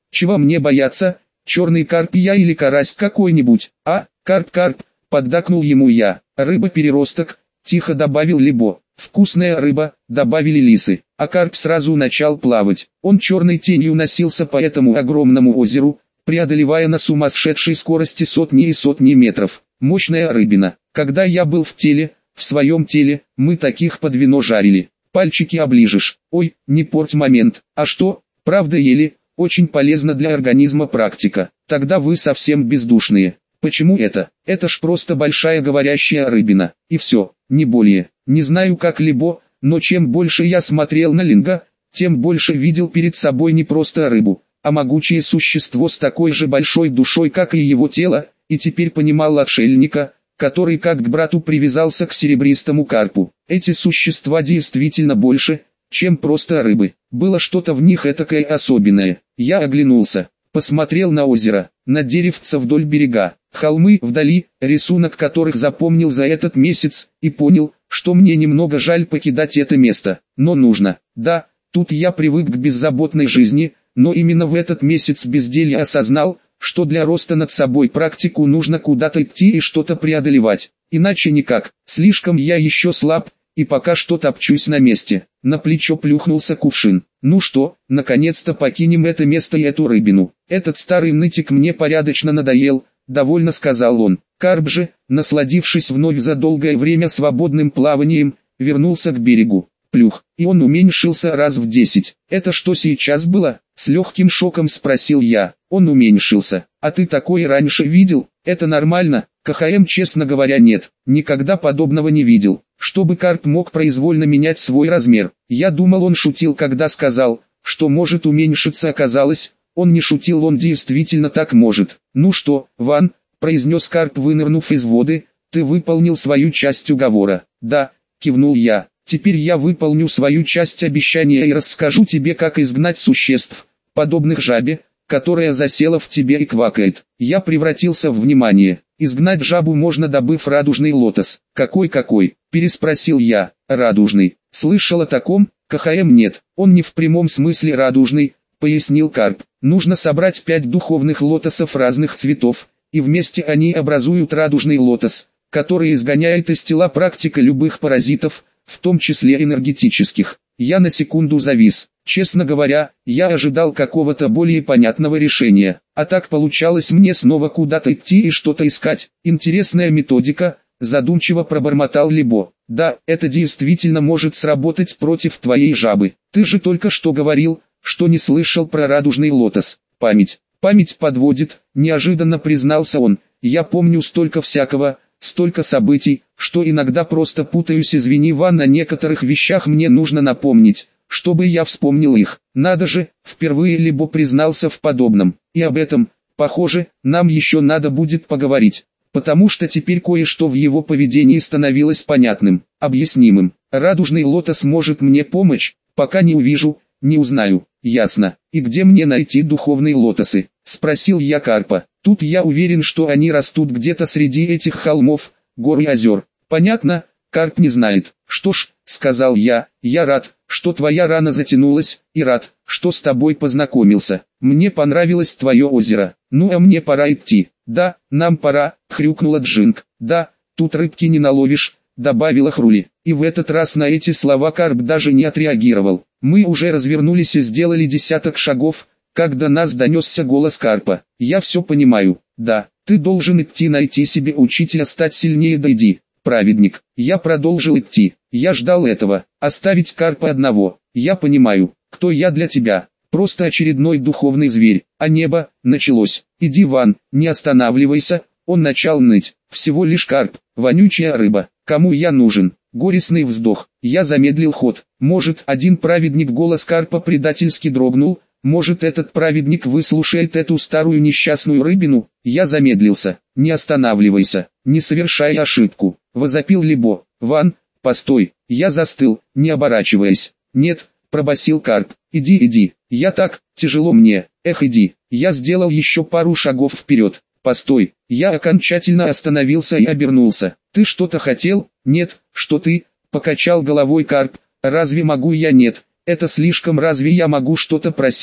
Чего мне бояться? Черный карп я или карась какой-нибудь? А, карп-карп, поддакнул ему я. Рыба-переросток, тихо добавил Либо. Вкусная рыба, добавили лисы. А карп сразу начал плавать. Он черной тенью носился по этому огромному озеру, преодолевая на сумасшедшей скорости сотни и сотни метров. Мощная рыбина. Когда я был в теле, в своем теле, мы таких под вино жарили. Пальчики оближешь. Ой, не порть момент. А что, правда ели? Очень полезно для организма практика. Тогда вы совсем бездушные. Почему это? Это ж просто большая говорящая рыбина. И все, не более. Не знаю как Либо, но чем больше я смотрел на Линга, тем больше видел перед собой не просто рыбу, а могучее существо с такой же большой душой, как и его тело, и теперь понимал отшельника, который как к брату привязался к серебристому карпу. Эти существа действительно больше, чем просто рыбы. Было что-то в них этакое особенное. Я оглянулся, посмотрел на озеро, на деревца вдоль берега, холмы вдали, рисунок которых запомнил за этот месяц, и понял, что мне немного жаль покидать это место, но нужно. Да, тут я привык к беззаботной жизни, но именно в этот месяц безделья осознал, что для роста над собой практику нужно куда-то идти и что-то преодолевать. Иначе никак, слишком я еще слаб, и пока что топчусь на месте. На плечо плюхнулся кувшин. Ну что, наконец-то покинем это место и эту рыбину. Этот старый нытик мне порядочно надоел, довольно сказал он. Карп же, насладившись вновь за долгое время свободным плаванием, вернулся к берегу. Плюх, и он уменьшился раз в десять. Это что сейчас было? С легким шоком спросил я. Он уменьшился. А ты такое раньше видел? Это нормально? КХМ, честно говоря, нет. Никогда подобного не видел. Чтобы карп мог произвольно менять свой размер. Я думал, он шутил, когда сказал, что может уменьшиться. Оказалось, он не шутил, он действительно так может. Ну что, Ван, произнес карп, вынырнув из воды, ты выполнил свою часть уговора. Да, кивнул я. Теперь я выполню свою часть обещания и расскажу тебе, как изгнать существ, подобных жабе, которая засела в тебе и квакает. Я превратился в внимание. Изгнать жабу можно, добыв радужный лотос. Какой-какой? Переспросил я. Радужный. Слышал о таком? КХМ нет. Он не в прямом смысле радужный, пояснил карп. Нужно собрать пять духовных лотосов разных цветов, и вместе они образуют радужный лотос, который изгоняет из тела практика любых паразитов, в том числе энергетических. Я на секунду завис. Честно говоря, я ожидал какого-то более понятного решения. А так получалось мне снова куда-то идти и что-то искать. Интересная методика, задумчиво пробормотал Либо. Да, это действительно может сработать против твоей жабы. Ты же только что говорил, что не слышал про радужный лотос. Память. Память подводит, неожиданно признался он. Я помню столько всякого, столько событий, что иногда просто путаюсь. Извини, Ван, о некоторых вещах мне нужно напомнить, чтобы я вспомнил их. Надо же, впервые Либо признался в подобном. И об этом, похоже, нам еще надо будет поговорить, потому что теперь кое-что в его поведении становилось понятным, объяснимым. Радужный лотос может мне помочь, пока не увижу, не узнаю. Ясно. И где мне найти духовные лотосы? Спросил я карпа. Тут я уверен, что они растут где-то среди этих холмов, гор и озер. Понятно? Карп не знает. Что ж, сказал я, я рад, что твоя рана затянулась, и рад, что с тобой познакомился. Мне понравилось твое озеро. Ну а мне пора идти. Да, нам пора, хрюкнула Джинг. Да, тут рыбки не наловишь, добавила Хрули. И в этот раз на эти слова карп даже не отреагировал. Мы уже развернулись и сделали десяток шагов, когда нас донесся голос карпа. Я все понимаю. Да, ты должен идти найти себе учителя, стать сильнее, да иди. Праведник. Я продолжил идти. Я ждал этого. Оставить карпа одного. Я понимаю, кто я для тебя. Просто очередной духовный зверь. А небо, началось. Иди, Ван, не останавливайся. Он начал ныть. Всего лишь карп, вонючая рыба. Кому я нужен? Горестный вздох. Я замедлил ход. Может, один праведник, голос карпа предательски дрогнул. Может, этот праведник выслушает эту старую несчастную рыбину? Я замедлился. Не останавливайся, не совершай ошибку. Возопил Либо. Ван, постой. Я застыл, не оборачиваясь. Нет, пробасил карп. Иди, иди. Я так, тяжело мне. Эх, иди. Я сделал еще пару шагов вперед. Постой. Я окончательно остановился и обернулся. Ты что-то хотел? Нет, что ты? Покачал головой карп. Разве могу я? Нет. Это слишком. Разве я могу что-то просить?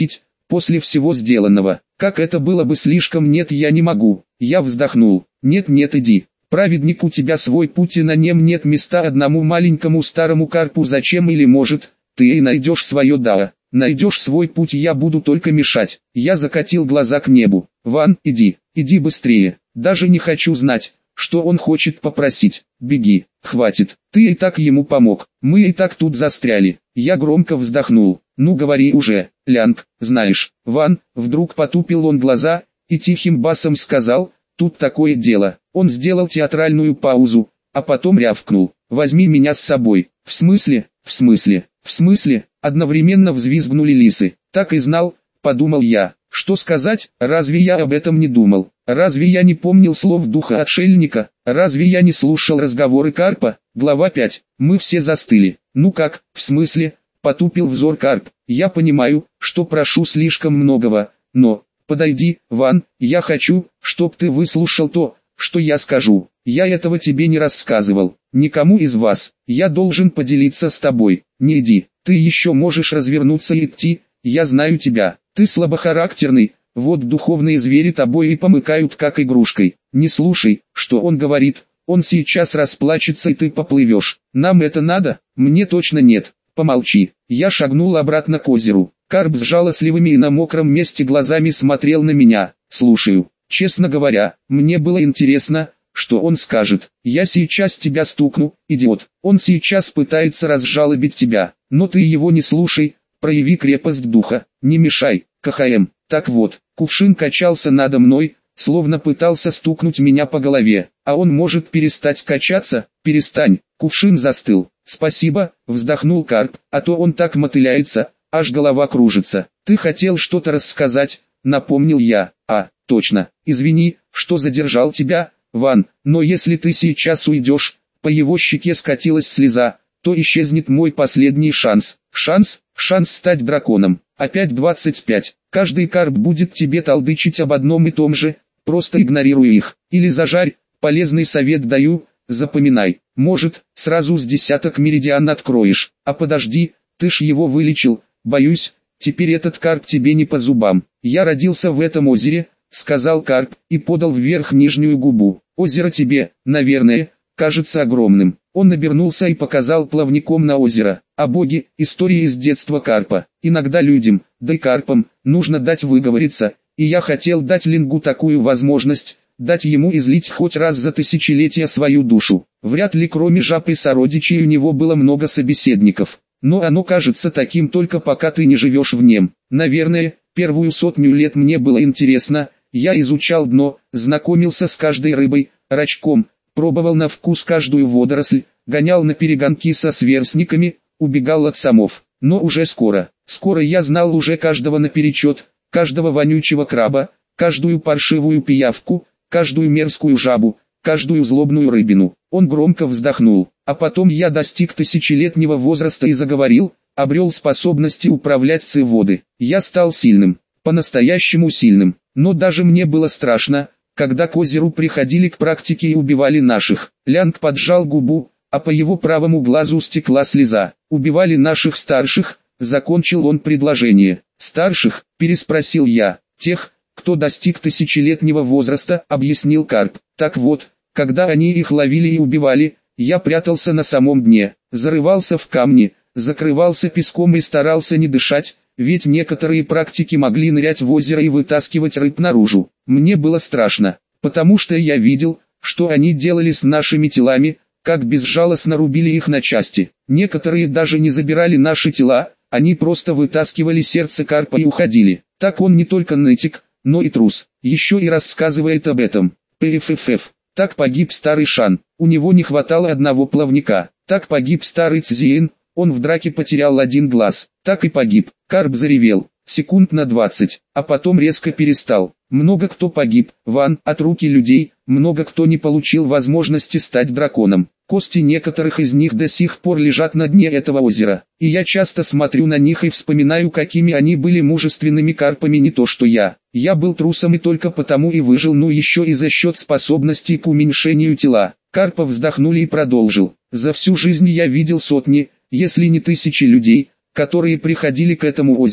после всего сделанного. Как это было бы слишком, нет, я не могу. Я вздохнул. Нет, нет, иди. Праведник, у тебя свой путь, и на нем нет места одному маленькому старому карпу. Зачем? Или может, ты и найдешь свое, да, найдешь свой путь, я буду только мешать. Я закатил глаза к небу. Ван, иди, иди быстрее. Даже не хочу знать, что он хочет попросить. Беги, хватит, ты и так ему помог. Мы и так тут застряли. Я громко вздохнул. Ну говори уже, Лянг, знаешь. Ван, вдруг потупил он глаза и тихим басом сказал: тут такое дело. Он сделал театральную паузу, а потом рявкнул: возьми меня с собой. В смысле, в смысле, в смысле, одновременно взвизгнули лисы. Так и знал, подумал я. Что сказать, разве я об этом не думал? Разве я не помнил слов духа отшельника? Разве я не слушал разговоры карпа? Глава пять. Мы все застыли. Ну как, в смысле? Потупил взор карп. Я понимаю, что прошу слишком многого, но... Подойди, Ван, я хочу, чтоб ты выслушал то, что я скажу. Я этого тебе не рассказывал, никому из вас. Я должен поделиться с тобой. Не иди, ты еще можешь развернуться и идти, я знаю тебя. Ты слабохарактерный, вот духовные звери тобой и помыкают как игрушкой. Не слушай, что он говорит, он сейчас расплачется и ты поплывешь. Нам это надо? Мне точно нет. Помолчи. Я шагнул обратно к озеру. Карп с жалостливыми и на мокром месте глазами смотрел на меня. Слушаю. Честно говоря, мне было интересно, что он скажет. Я сейчас тебя стукну, идиот. Он сейчас пытается разжалобить тебя, но ты его не слушай, прояви крепость духа, не мешай. КХМ. Так вот, кувшин качался надо мной, словно пытался стукнуть меня по голове. А он может перестать качаться? Перестань. Кувшин застыл. Спасибо, вздохнул карп, а то он так мотыляется, аж голова кружится. Ты хотел что-то рассказать, напомнил я. А, точно, извини, что задержал тебя, Ван, но если ты сейчас уйдешь, по его щеке скатилась слеза, то исчезнет мой последний шанс. Шанс? Шанс стать драконом. Опять двадцать пять. Каждый карп будет тебе толдычить об одном и том же, просто игнорируй их. Или зажарь, полезный совет даю, запоминай. Может, сразу с десяток меридиан откроешь. А подожди, ты ж его вылечил, боюсь, теперь этот карп тебе не по зубам. Я родился в этом озере, сказал карп, и подал вверх нижнюю губу. Озеро тебе, наверное, кажется огромным. Он обернулся и показал плавником на озеро. А боги, история из детства карпа. Иногда людям, да и карпам, нужно дать выговориться, и я хотел дать Лингу такую возможность, дать ему излить хоть раз за тысячелетия свою душу. Вряд ли кроме жаб и сородичей у него было много собеседников. Но оно кажется таким только пока ты не живешь в нем. Наверное, первую сотню лет мне было интересно, я изучал дно, знакомился с каждой рыбой, рачком, пробовал на вкус каждую водоросль, гонял на перегонки со сверстниками, убегал от самов. Но уже скоро, скоро я знал уже каждого наперечет, каждого вонючего краба, каждую паршивую пиявку, каждую мерзкую жабу, каждую злобную рыбину. Он громко вздохнул. А потом я достиг тысячелетнего возраста и заговорил, обрел способности управлять ци-воды. Я стал сильным, по-настоящему сильным. Но даже мне было страшно, когда к озеру приходили к практике и убивали наших. Лянг поджал губу, а по его правому глазу стекла слеза. Убивали наших старших, закончил он предложение. Старших, переспросил я. Тех, кто достиг тысячелетнего возраста, объяснил карп. Так вот, когда они их ловили и убивали, я прятался на самом дне, зарывался в камни, закрывался песком и старался не дышать, ведь некоторые практики могли нырять в озеро и вытаскивать рыб наружу. Мне было страшно, потому что я видел, что они делали с нашими телами, как безжалостно рубили их на части. Некоторые даже не забирали наши тела, они просто вытаскивали сердце карпа и уходили. Так он не только нытик, но и трус, еще и рассказывает об этом. ПФФ. Так погиб старый Шан, у него не хватало одного плавника. Так погиб старый Цзиен, он в драке потерял один глаз. Так и погиб. Карп заревел, секунд на двадцать, а потом резко перестал. Много кто погиб, Ван, от руки людей, много кто не получил возможности стать драконом. Кости некоторых из них до сих пор лежат на дне этого озера. И я часто смотрю на них и вспоминаю, какими они были мужественными карпами, не то что я. Я был трусом и только потому и выжил, но еще и за счет способностей к уменьшению тела. Карпа вздохнули и продолжил. За всю жизнь я видел сотни, если не тысячи людей, которые приходили к этому озеру,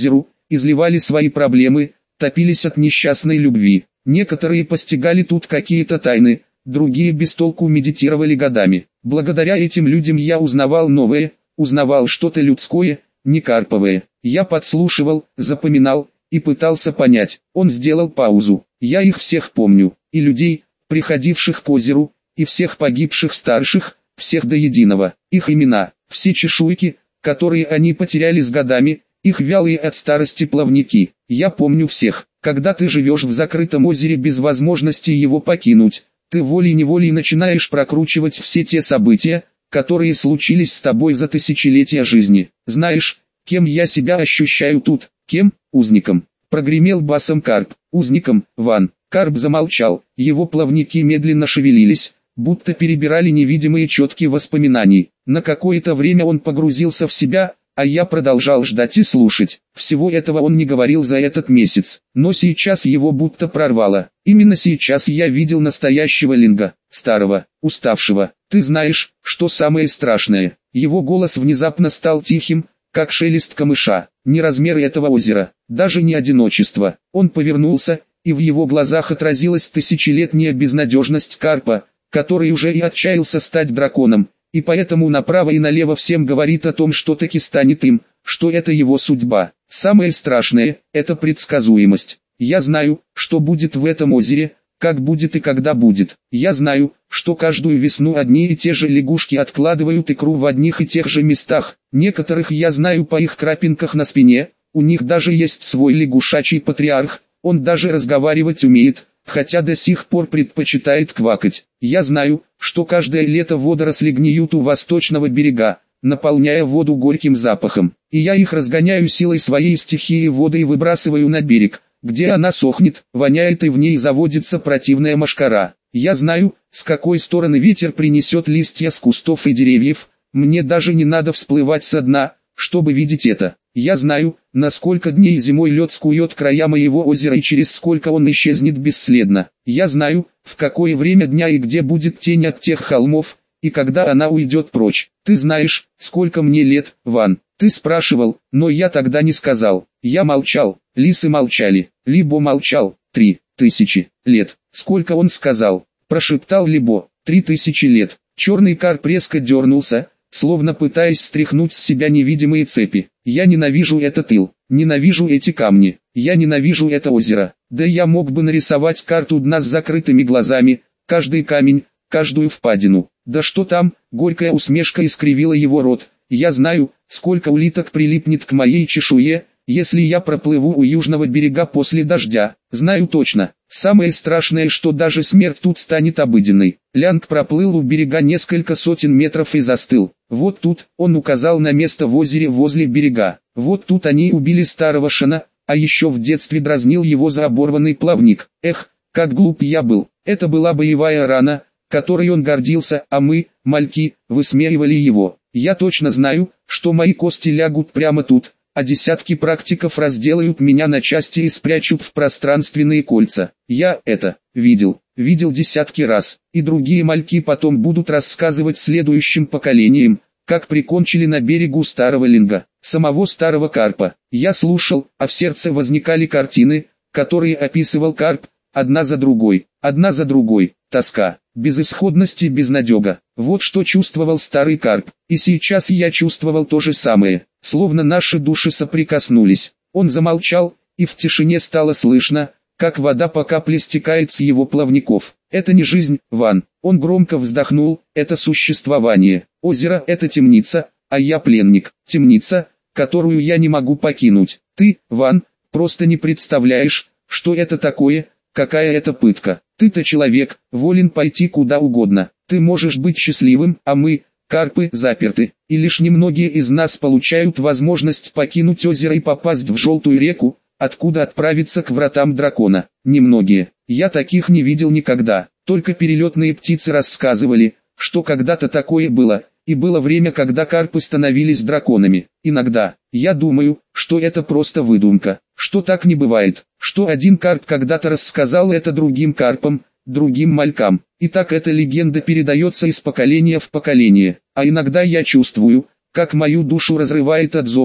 изливали свои проблемы, топились от несчастной любви. Некоторые постигали тут какие-то тайны, другие без толку медитировали годами. Благодаря этим людям я узнавал новое, узнавал что-то людское, не карповое. Я подслушивал, запоминал и пытался понять. Он сделал паузу. Я их всех помню, и людей, приходивших к озеру, и всех погибших старших, всех до единого. Их имена, все чешуйки, которые они потеряли с годами, их вялые от старости плавники. Я помню всех. Когда ты живешь в закрытом озере без возможности его покинуть, ты волей-неволей начинаешь прокручивать все те события, которые случились с тобой за тысячелетия жизни. Знаешь, кем я себя ощущаю тут? Кем? Узником. Прогремел басом Карп. Узником, Ван. Карп замолчал, его плавники медленно шевелились, будто перебирали невидимые четки воспоминаний. На какое-то время он погрузился в себя, а я продолжал ждать и слушать. Всего этого он не говорил за этот месяц, но сейчас его будто прорвало. Именно сейчас я видел настоящего Линга, старого, уставшего. Ты знаешь, что самое страшное? Его голос внезапно стал тихим, как шелест камыша. Не размер этого озера, даже не одиночество. Он повернулся, и в его глазах отразилась тысячелетняя безнадежность Карпа, который уже и отчаялся стать драконом, и поэтому направо и налево всем говорит о том, что таки станет им, что это его судьба. Самое страшное – это предсказуемость. Я знаю, что будет в этом озере, как будет и когда будет. Я знаю, что каждую весну одни и те же лягушки откладывают икру в одних и тех же местах. Некоторых я знаю по их крапинках на спине, у них даже есть свой лягушачий патриарх, он даже разговаривать умеет, хотя до сих пор предпочитает квакать. Я знаю, что каждое лето водоросли гниют у восточного берега, наполняя воду горьким запахом, и я их разгоняю силой своей стихии воды и выбрасываю на берег, где она сохнет, воняет и в ней заводится противная мошкара. Я знаю, с какой стороны ветер принесет листья с кустов и деревьев, мне даже не надо всплывать со дна, чтобы видеть это. Я знаю, на сколько дней зимой лед скует края моего озера и через сколько он исчезнет бесследно. Я знаю, в какое время дня и где будет тень от тех холмов, и когда она уйдет прочь. Ты знаешь, сколько мне лет, Ван. Ты спрашивал, но я тогда не сказал. Я молчал, лисы молчали. Либо молчал. Три тысячи лет. Сколько он сказал? Прошептал Либо. Три тысячи лет. Черный карп резко дернулся, словно пытаясь стряхнуть с себя невидимые цепи. Я ненавижу этот ил, ненавижу эти камни, я ненавижу это озеро. Да я мог бы нарисовать карту дна с закрытыми глазами, каждый камень, каждую впадину. Да что там, горькая усмешка искривила его рот. Я знаю, сколько улиток прилипнет к моей чешуе, если я проплыву у южного берега после дождя. Знаю точно, самое страшное, что даже смерть тут станет обыденной. Лянг проплыл у берега несколько сотен метров и застыл. Вот тут, он указал на место в озере возле берега. Вот тут они убили старого Шана, а еще в детстве дразнил его за оборванный плавник. Эх, как глуп я был. Это была боевая рана, которой он гордился, а мы, мальки, высмеивали его. Я точно знаю, что мои кости лягут прямо тут, а десятки практиков разделают меня на части и спрячут в пространственные кольца. Я это видел, видел десятки раз, и другие мальки потом будут рассказывать следующим поколениям, как прикончили на берегу старого Линга, самого старого Карпа. Я слушал, а в сердце возникали картины, которые описывал Карп, одна за другой, одна за другой, тоска, безысходность и безнадега. Вот что чувствовал старый Карп, и сейчас я чувствовал то же самое, словно наши души соприкоснулись. Он замолчал, и в тишине стало слышно, как вода по капле стекает с его плавников. Это не жизнь, Ван. Он громко вздохнул, это существование. Озеро — это темница, а я пленник. Темница, которую я не могу покинуть. Ты, Ван, просто не представляешь, что это такое, какая это пытка. Ты-то человек, волен пойти куда угодно. Ты можешь быть счастливым, а мы, карпы, заперты. И лишь немногие из нас получают возможность покинуть озеро и попасть в желтую реку, откуда отправиться к вратам дракона. Немногие. Я таких не видел никогда. Только перелетные птицы рассказывали, что когда-то такое было, и было время, когда карпы становились драконами. Иногда, я думаю, что это просто выдумка, что так не бывает, что один карп когда-то рассказал это другим карпам, другим малькам, и так эта легенда передается из поколения в поколение. А иногда я чувствую, как мою душу разрывает от зова,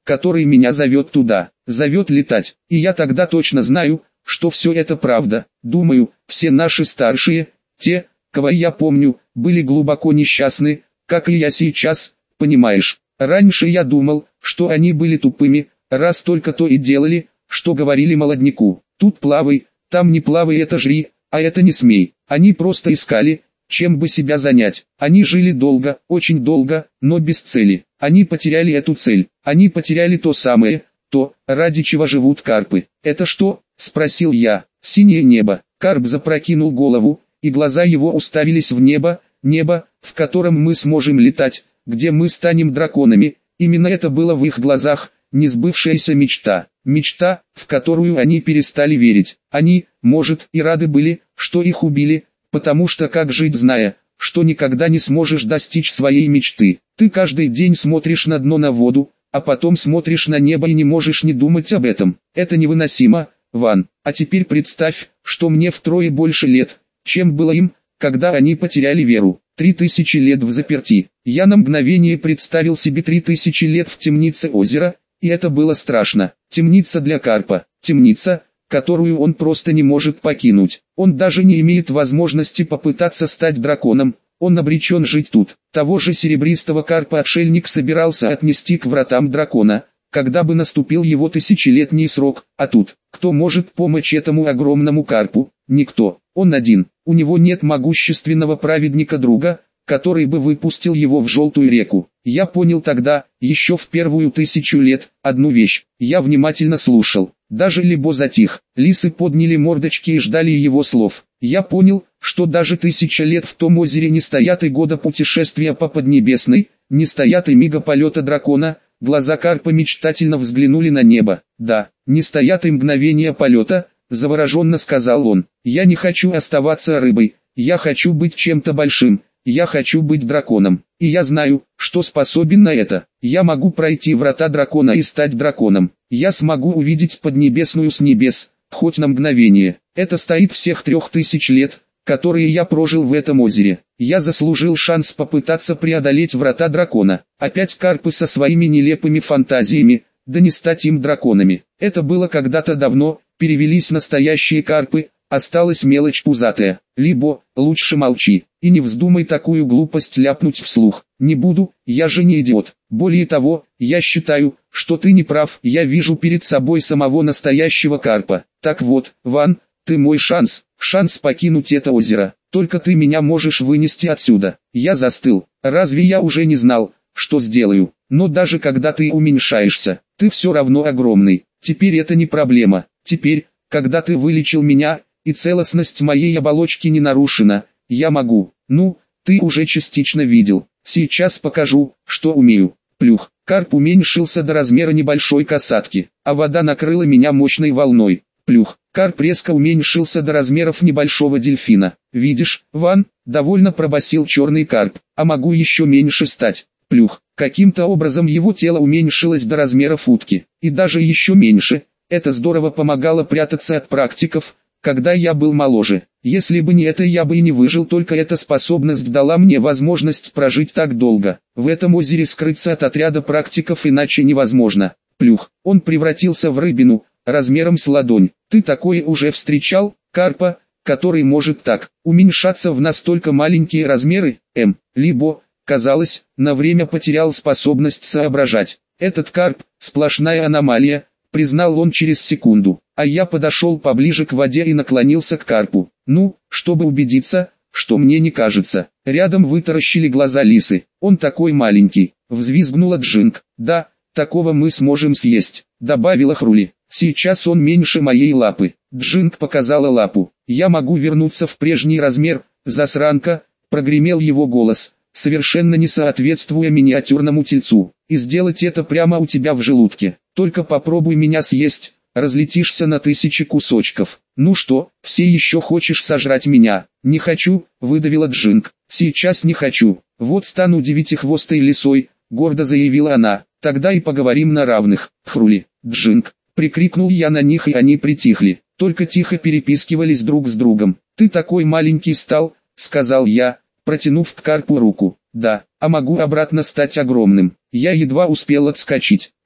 который меня зовет туда, зовет летать. И я тогда точно знаю, что все это правда. Думаю, все наши старшие, те, кого я помню, были глубоко несчастны, как и я сейчас, понимаешь. Раньше я думал, что они были тупыми, раз только то и делали, что говорили молодняку. Тут плавай, там не плавай, это жри, а это не смей. Они просто искали, чем бы себя занять. Они жили долго, очень долго, но без цели. Они потеряли эту цель. Они потеряли то самое, то, ради чего живут карпы. «Это что?» – спросил я. «Синее небо». Карп запрокинул голову, и глаза его уставились в небо, небо, в котором мы сможем летать, где мы станем драконами. Именно это было в их глазах, несбывшаяся мечта. Мечта, в которую они перестали верить. Они, может, и рады были, что их убили, потому что как жить, зная, что никогда не сможешь достичь своей мечты. Ты каждый день смотришь на дно, на воду, а потом смотришь на небо и не можешь не думать об этом. Это невыносимо, Ван. А теперь представь, что мне втрое больше лет, чем было им, когда они потеряли веру. Три тысячи лет в заперти. Я на мгновение представил себе три тысячи лет в темнице озера, и это было страшно. Темница для карпа. Темница, которую он просто не может покинуть. Он даже не имеет возможности попытаться стать драконом. Он обречен жить тут. Того же серебристого карпа отшельник собирался отнести к вратам дракона, когда бы наступил его тысячелетний срок. А тут, кто может помочь этому огромному карпу? Никто. Он один. У него нет могущественного праведника-друга, который бы выпустил его в желтую реку. Я понял тогда, еще в первую тысячу лет, одну вещь. Я внимательно слушал. Даже Либо затих. Лисы подняли мордочки и ждали его слов. Я понял, что даже тысяча лет в том озере не стоят и года путешествия по Поднебесной, не стоят и мига полета дракона. Глаза карпа мечтательно взглянули на небо. Да, не стоят и мгновения полета, завороженно сказал он. Я не хочу оставаться рыбой, я хочу быть чем-то большим. Я хочу быть драконом, и я знаю, что способен на это. Я могу пройти врата дракона и стать драконом. Я смогу увидеть Поднебесную с небес, хоть на мгновение. Это стоит всех трех тысяч лет, которые я прожил в этом озере. Я заслужил шанс попытаться преодолеть врата дракона. Опять карпы со своими нелепыми фантазиями, да не стать им драконами. Это было когда-то давно, перевелись настоящие карпы. Осталась мелочь пузатая. Либо, лучше молчи, и не вздумай такую глупость ляпнуть вслух. Не буду, я же не идиот. Более того, я считаю, что ты не прав. Я вижу перед собой самого настоящего карпа. Так вот, Ван, ты мой шанс, шанс покинуть это озеро. Только ты меня можешь вынести отсюда. Я застыл. Разве я уже не знал, что сделаю? Но даже когда ты уменьшаешься, ты все равно огромный. Теперь это не проблема. Теперь, когда ты вылечил меня, и целостность моей оболочки не нарушена, я могу. Ну, ты уже частично видел. Сейчас покажу, что умею. Плюх. Карп уменьшился до размера небольшой касатки, а вода накрыла меня мощной волной. Плюх. Карп резко уменьшился до размеров небольшого дельфина. Видишь, Ван, довольно пробасил черный карп, а могу еще меньше стать. Плюх. Каким-то образом его тело уменьшилось до размеров утки, и даже еще меньше. Это здорово помогало прятаться от практиков, когда я был моложе. Если бы не это, я бы и не выжил, только эта способность дала мне возможность прожить так долго. В этом озере скрыться от отряда практиков иначе невозможно. Плюх. Он превратился в рыбину, размером с ладонь. Ты такое уже встречал, карпа, который может так уменьшаться в настолько маленькие размеры? М. Либо, казалось, на время потерял способность соображать. Этот карп – сплошная аномалия, признал он через секунду. А я подошел поближе к воде и наклонился к карпу. Ну, чтобы убедиться, что мне не кажется. Рядом вытаращили глаза лисы. Он такой маленький, взвизгнула Джинг. Да, такого мы сможем съесть, добавила Хрули. Сейчас он меньше моей лапы. Джинг показала лапу. Я могу вернуться в прежний размер, засранка, прогремел его голос, совершенно не соответствуя миниатюрному тельцу. И сделать это прямо у тебя в желудке. Только попробуй меня съесть. Разлетишься на тысячи кусочков. Ну что, все еще хочешь сожрать меня? Не хочу, выдавила Джинг. Сейчас не хочу. Вот стану девятихвостой лисой, гордо заявила она. Тогда и поговорим на равных. Хрули, Джинг. Прикрикнул я на них, и они притихли. Только тихо перепискивались друг с другом. Ты такой маленький стал, сказал я, протянув к карпу руку. Да, а могу обратно стать огромным. Я едва успел отскочить.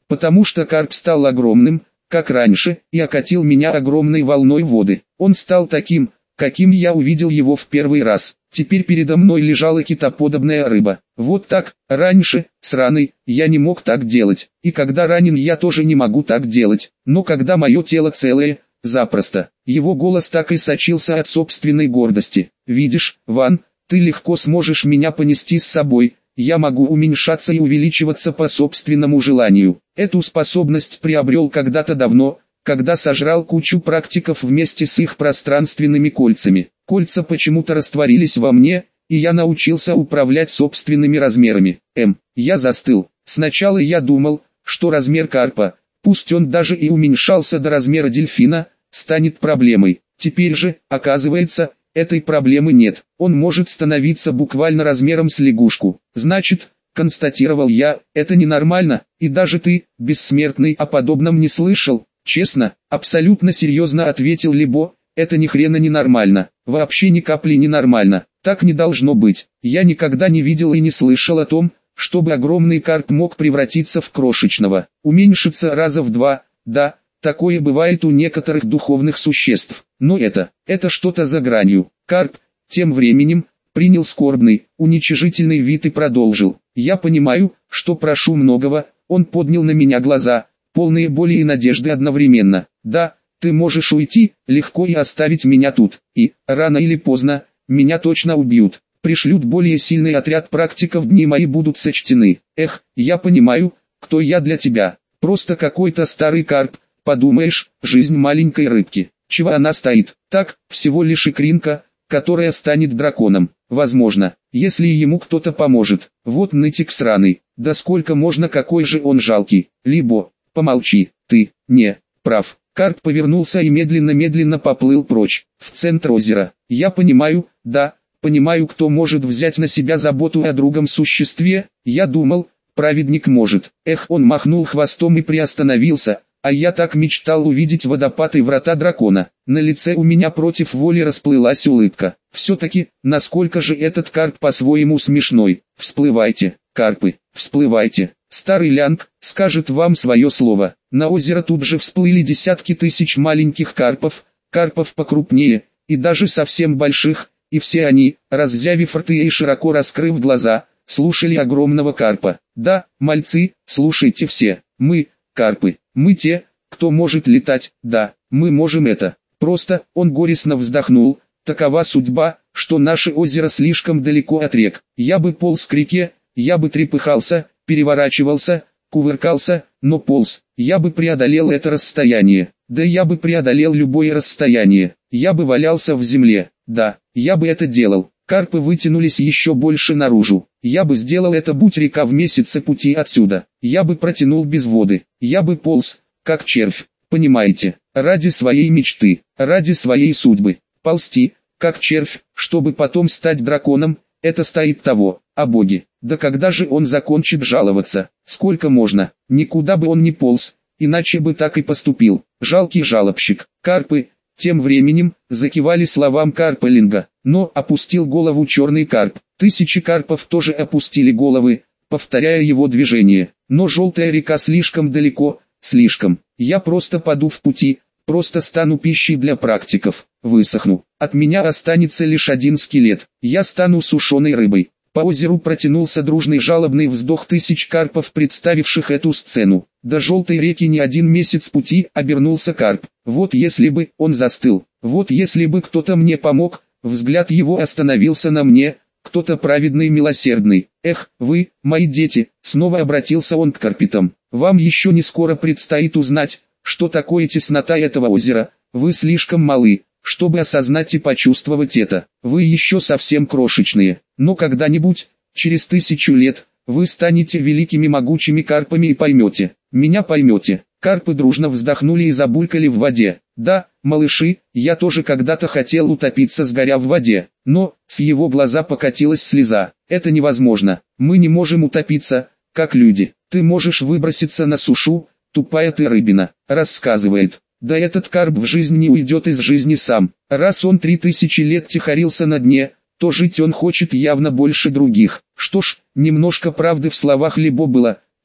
потому что карп стал огромным, как раньше, и окатил меня огромной волной воды. Он стал таким, каким я увидел его в первый раз. Теперь передо мной лежала китоподобная рыба. Вот так, раньше, с раной, я не мог так делать. И когда ранен, я тоже не могу так делать. Но когда мое тело целое, запросто. Его голос так и сочился от собственной гордости. Видишь, Ван, ты легко сможешь меня понести с собой. Я могу уменьшаться и увеличиваться по собственному желанию. Эту способность приобрел когда-то давно, когда сожрал кучу практиков вместе с их пространственными кольцами. Кольца почему-то растворились во мне, и я научился управлять собственными размерами. М. Я застыл. Сначала я думал, что размер карпа, пусть он даже и уменьшался до размера дельфина, станет проблемой. Теперь же, оказывается, этой проблемы нет. Он может становиться буквально размером с лягушку. Значит, констатировал я, это ненормально, и даже ты, бессмертный, о подобном не слышал. Честно, абсолютно серьезно ответил Либо, это ни хрена не нормально, вообще ни капли не нормально, так не должно быть. Я никогда не видел и не слышал о том, чтобы огромный карп мог превратиться в крошечного, уменьшиться раза в два, да, такое бывает у некоторых духовных существ, но это, это что-то за гранью. Карп, тем временем, принял скорбный, уничижительный вид и продолжил. Я понимаю, что прошу многого, он поднял на меня глаза, полные боли и надежды одновременно. Да, ты можешь уйти, легко и оставить меня тут, и, рано или поздно, меня точно убьют. Пришлют более сильный отряд практиков, дни мои будут сочтены. Эх, я понимаю, кто я для тебя. Просто какой-то старый карп, подумаешь, жизнь маленькой рыбки. Чего она стоит? Так, всего лишь икринка, которая станет драконом. Возможно, если ему кто-то поможет. Вот нытик сраный. Да сколько можно, какой же он жалкий. Либо, помолчи, ты, не, прав. Карп повернулся и медленно-медленно поплыл прочь, в центр озера. Я понимаю, да, понимаю, кто может взять на себя заботу о другом существе. Я думал, праведник может. Эх, он махнул хвостом и приостановился, а я так мечтал увидеть водопад и врата дракона. На лице у меня против воли расплылась улыбка. Все-таки, насколько же этот карп по-своему смешной. Всплывайте, карпы, всплывайте. Старый лянг скажет вам свое слово. На озеро тут же всплыли десятки тысяч маленьких карпов, карпов покрупнее, и даже совсем больших, и все они, раззявив рты и широко раскрыв глаза, слушали огромного карпа. Да, мальцы, слушайте все, мы, карпы, мы те, кто может летать, да, мы можем это. Просто, он горестно вздохнул, такова судьба, что наше озеро слишком далеко от рек. Я бы полз к реке, я бы трепыхался, переворачивался, кувыркался, но полз, я бы преодолел это расстояние, да я бы преодолел любое расстояние, я бы валялся в земле, да, я бы это делал. Карпы вытянулись еще больше наружу, я бы сделал это, будь река в месяце пути отсюда, я бы протянул без воды, я бы полз, как червь, понимаете, ради своей мечты, ради своей судьбы, ползти, как червь, чтобы потом стать драконом, это стоит того, а боги, да когда же он закончит жаловаться, сколько можно, никуда бы он не полз, иначе бы так и поступил, жалкий жалобщик. Карпы, тем временем, закивали словам карполинга, но опустил голову черный карп, тысячи карпов тоже опустили головы, повторяя его движение, но желтая река слишком далеко, слишком, я просто паду в пути, просто стану пищей для практиков, высохну, от меня останется лишь один скелет, я стану сушеной рыбой. По озеру протянулся дружный жалобный вздох тысяч карпов, представивших эту сцену. До желтой реки не один месяц пути, обернулся карп. Вот если бы он застыл, вот если бы кто-то мне помог, взгляд его остановился на мне, кто-то праведный, милосердный. Эх, вы, мои дети, снова обратился он к карпитам. Вам еще не скоро предстоит узнать, что такое теснота этого озера. Вы слишком малы, чтобы осознать и почувствовать это. Вы еще совсем крошечные, но когда-нибудь, через тысячу лет, вы станете великими могучими карпами и поймете, меня поймете. Карпы дружно вздохнули и забулькали в воде. Да, малыши, я тоже когда-то хотел утопиться, сгоря в воде, но, с его глаза покатилась слеза. Это невозможно, мы не можем утопиться, как люди. Ты можешь выброситься на сушу, тупая ты рыбина, рассказывает. Да этот карп в жизнь не уйдет из жизни сам. Раз он три тысячи лет тихорился на дне, то жить он хочет явно больше других. Что ж, немножко правды в словах Либо было,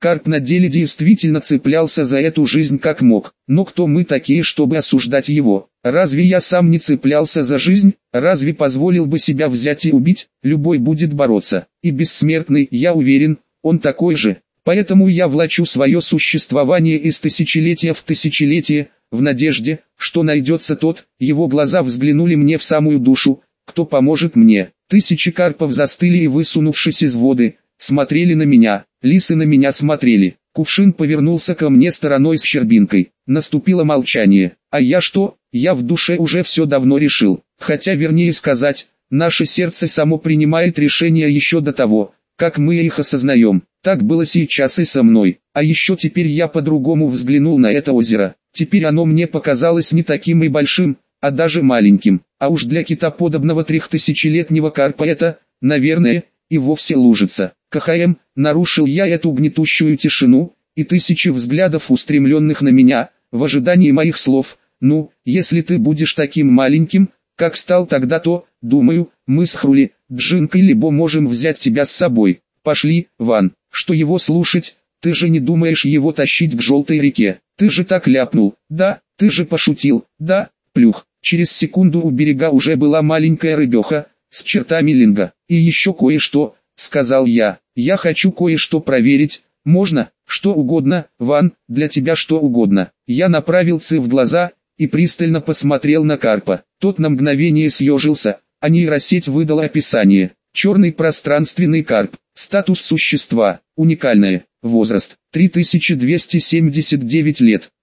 Карп на деле действительно цеплялся за эту жизнь как мог, но кто мы такие, чтобы осуждать его? Разве я сам не цеплялся за жизнь? Разве позволил бы себя взять и убить? Любой будет бороться, и бессмертный, я уверен, он такой же. Поэтому я влачу свое существование из тысячелетия в тысячелетие, в надежде, что найдется тот, его глаза взглянули мне в самую душу, кто поможет мне. Тысячи карпов застыли и, высунувшись из воды, смотрели на меня, лисы на меня смотрели. Кувшин повернулся ко мне стороной с щербинкой. Наступило молчание. А я что? Я в душе уже все давно решил. Хотя вернее сказать, наше сердце само принимает решения еще до того, как мы их осознаем. Так было сейчас и со мной. А еще теперь я по-другому взглянул на это озеро. Теперь оно мне показалось не таким и большим, а даже маленьким. А уж для китоподобного трехтысячелетнего карпа это, наверное, и вовсе лужица. КХМ, нарушил я эту гнетущую тишину, и тысячи взглядов, устремленных на меня, в ожидании моих слов. Ну, если ты будешь таким маленьким, как стал тогда, то, думаю, мы с Хрули, Джинкой либо можем взять тебя с собой. Пошли, Ван, что его слушать, ты же не думаешь его тащить к желтой реке. Ты же так ляпнул, да, ты же пошутил, да, плюх. Через секунду у берега уже была маленькая рыбеха, с чертами линга. И еще кое-что, сказал я, я хочу кое-что проверить, можно, что угодно, Ван, для тебя что угодно. Я направил Ци в глаза, и пристально посмотрел на карпа. Тот на мгновение съежился, а нейросеть выдала описание. Черный пространственный карп, статус существа, уникальное, возраст, три тысячи двести семьдесят девять лет.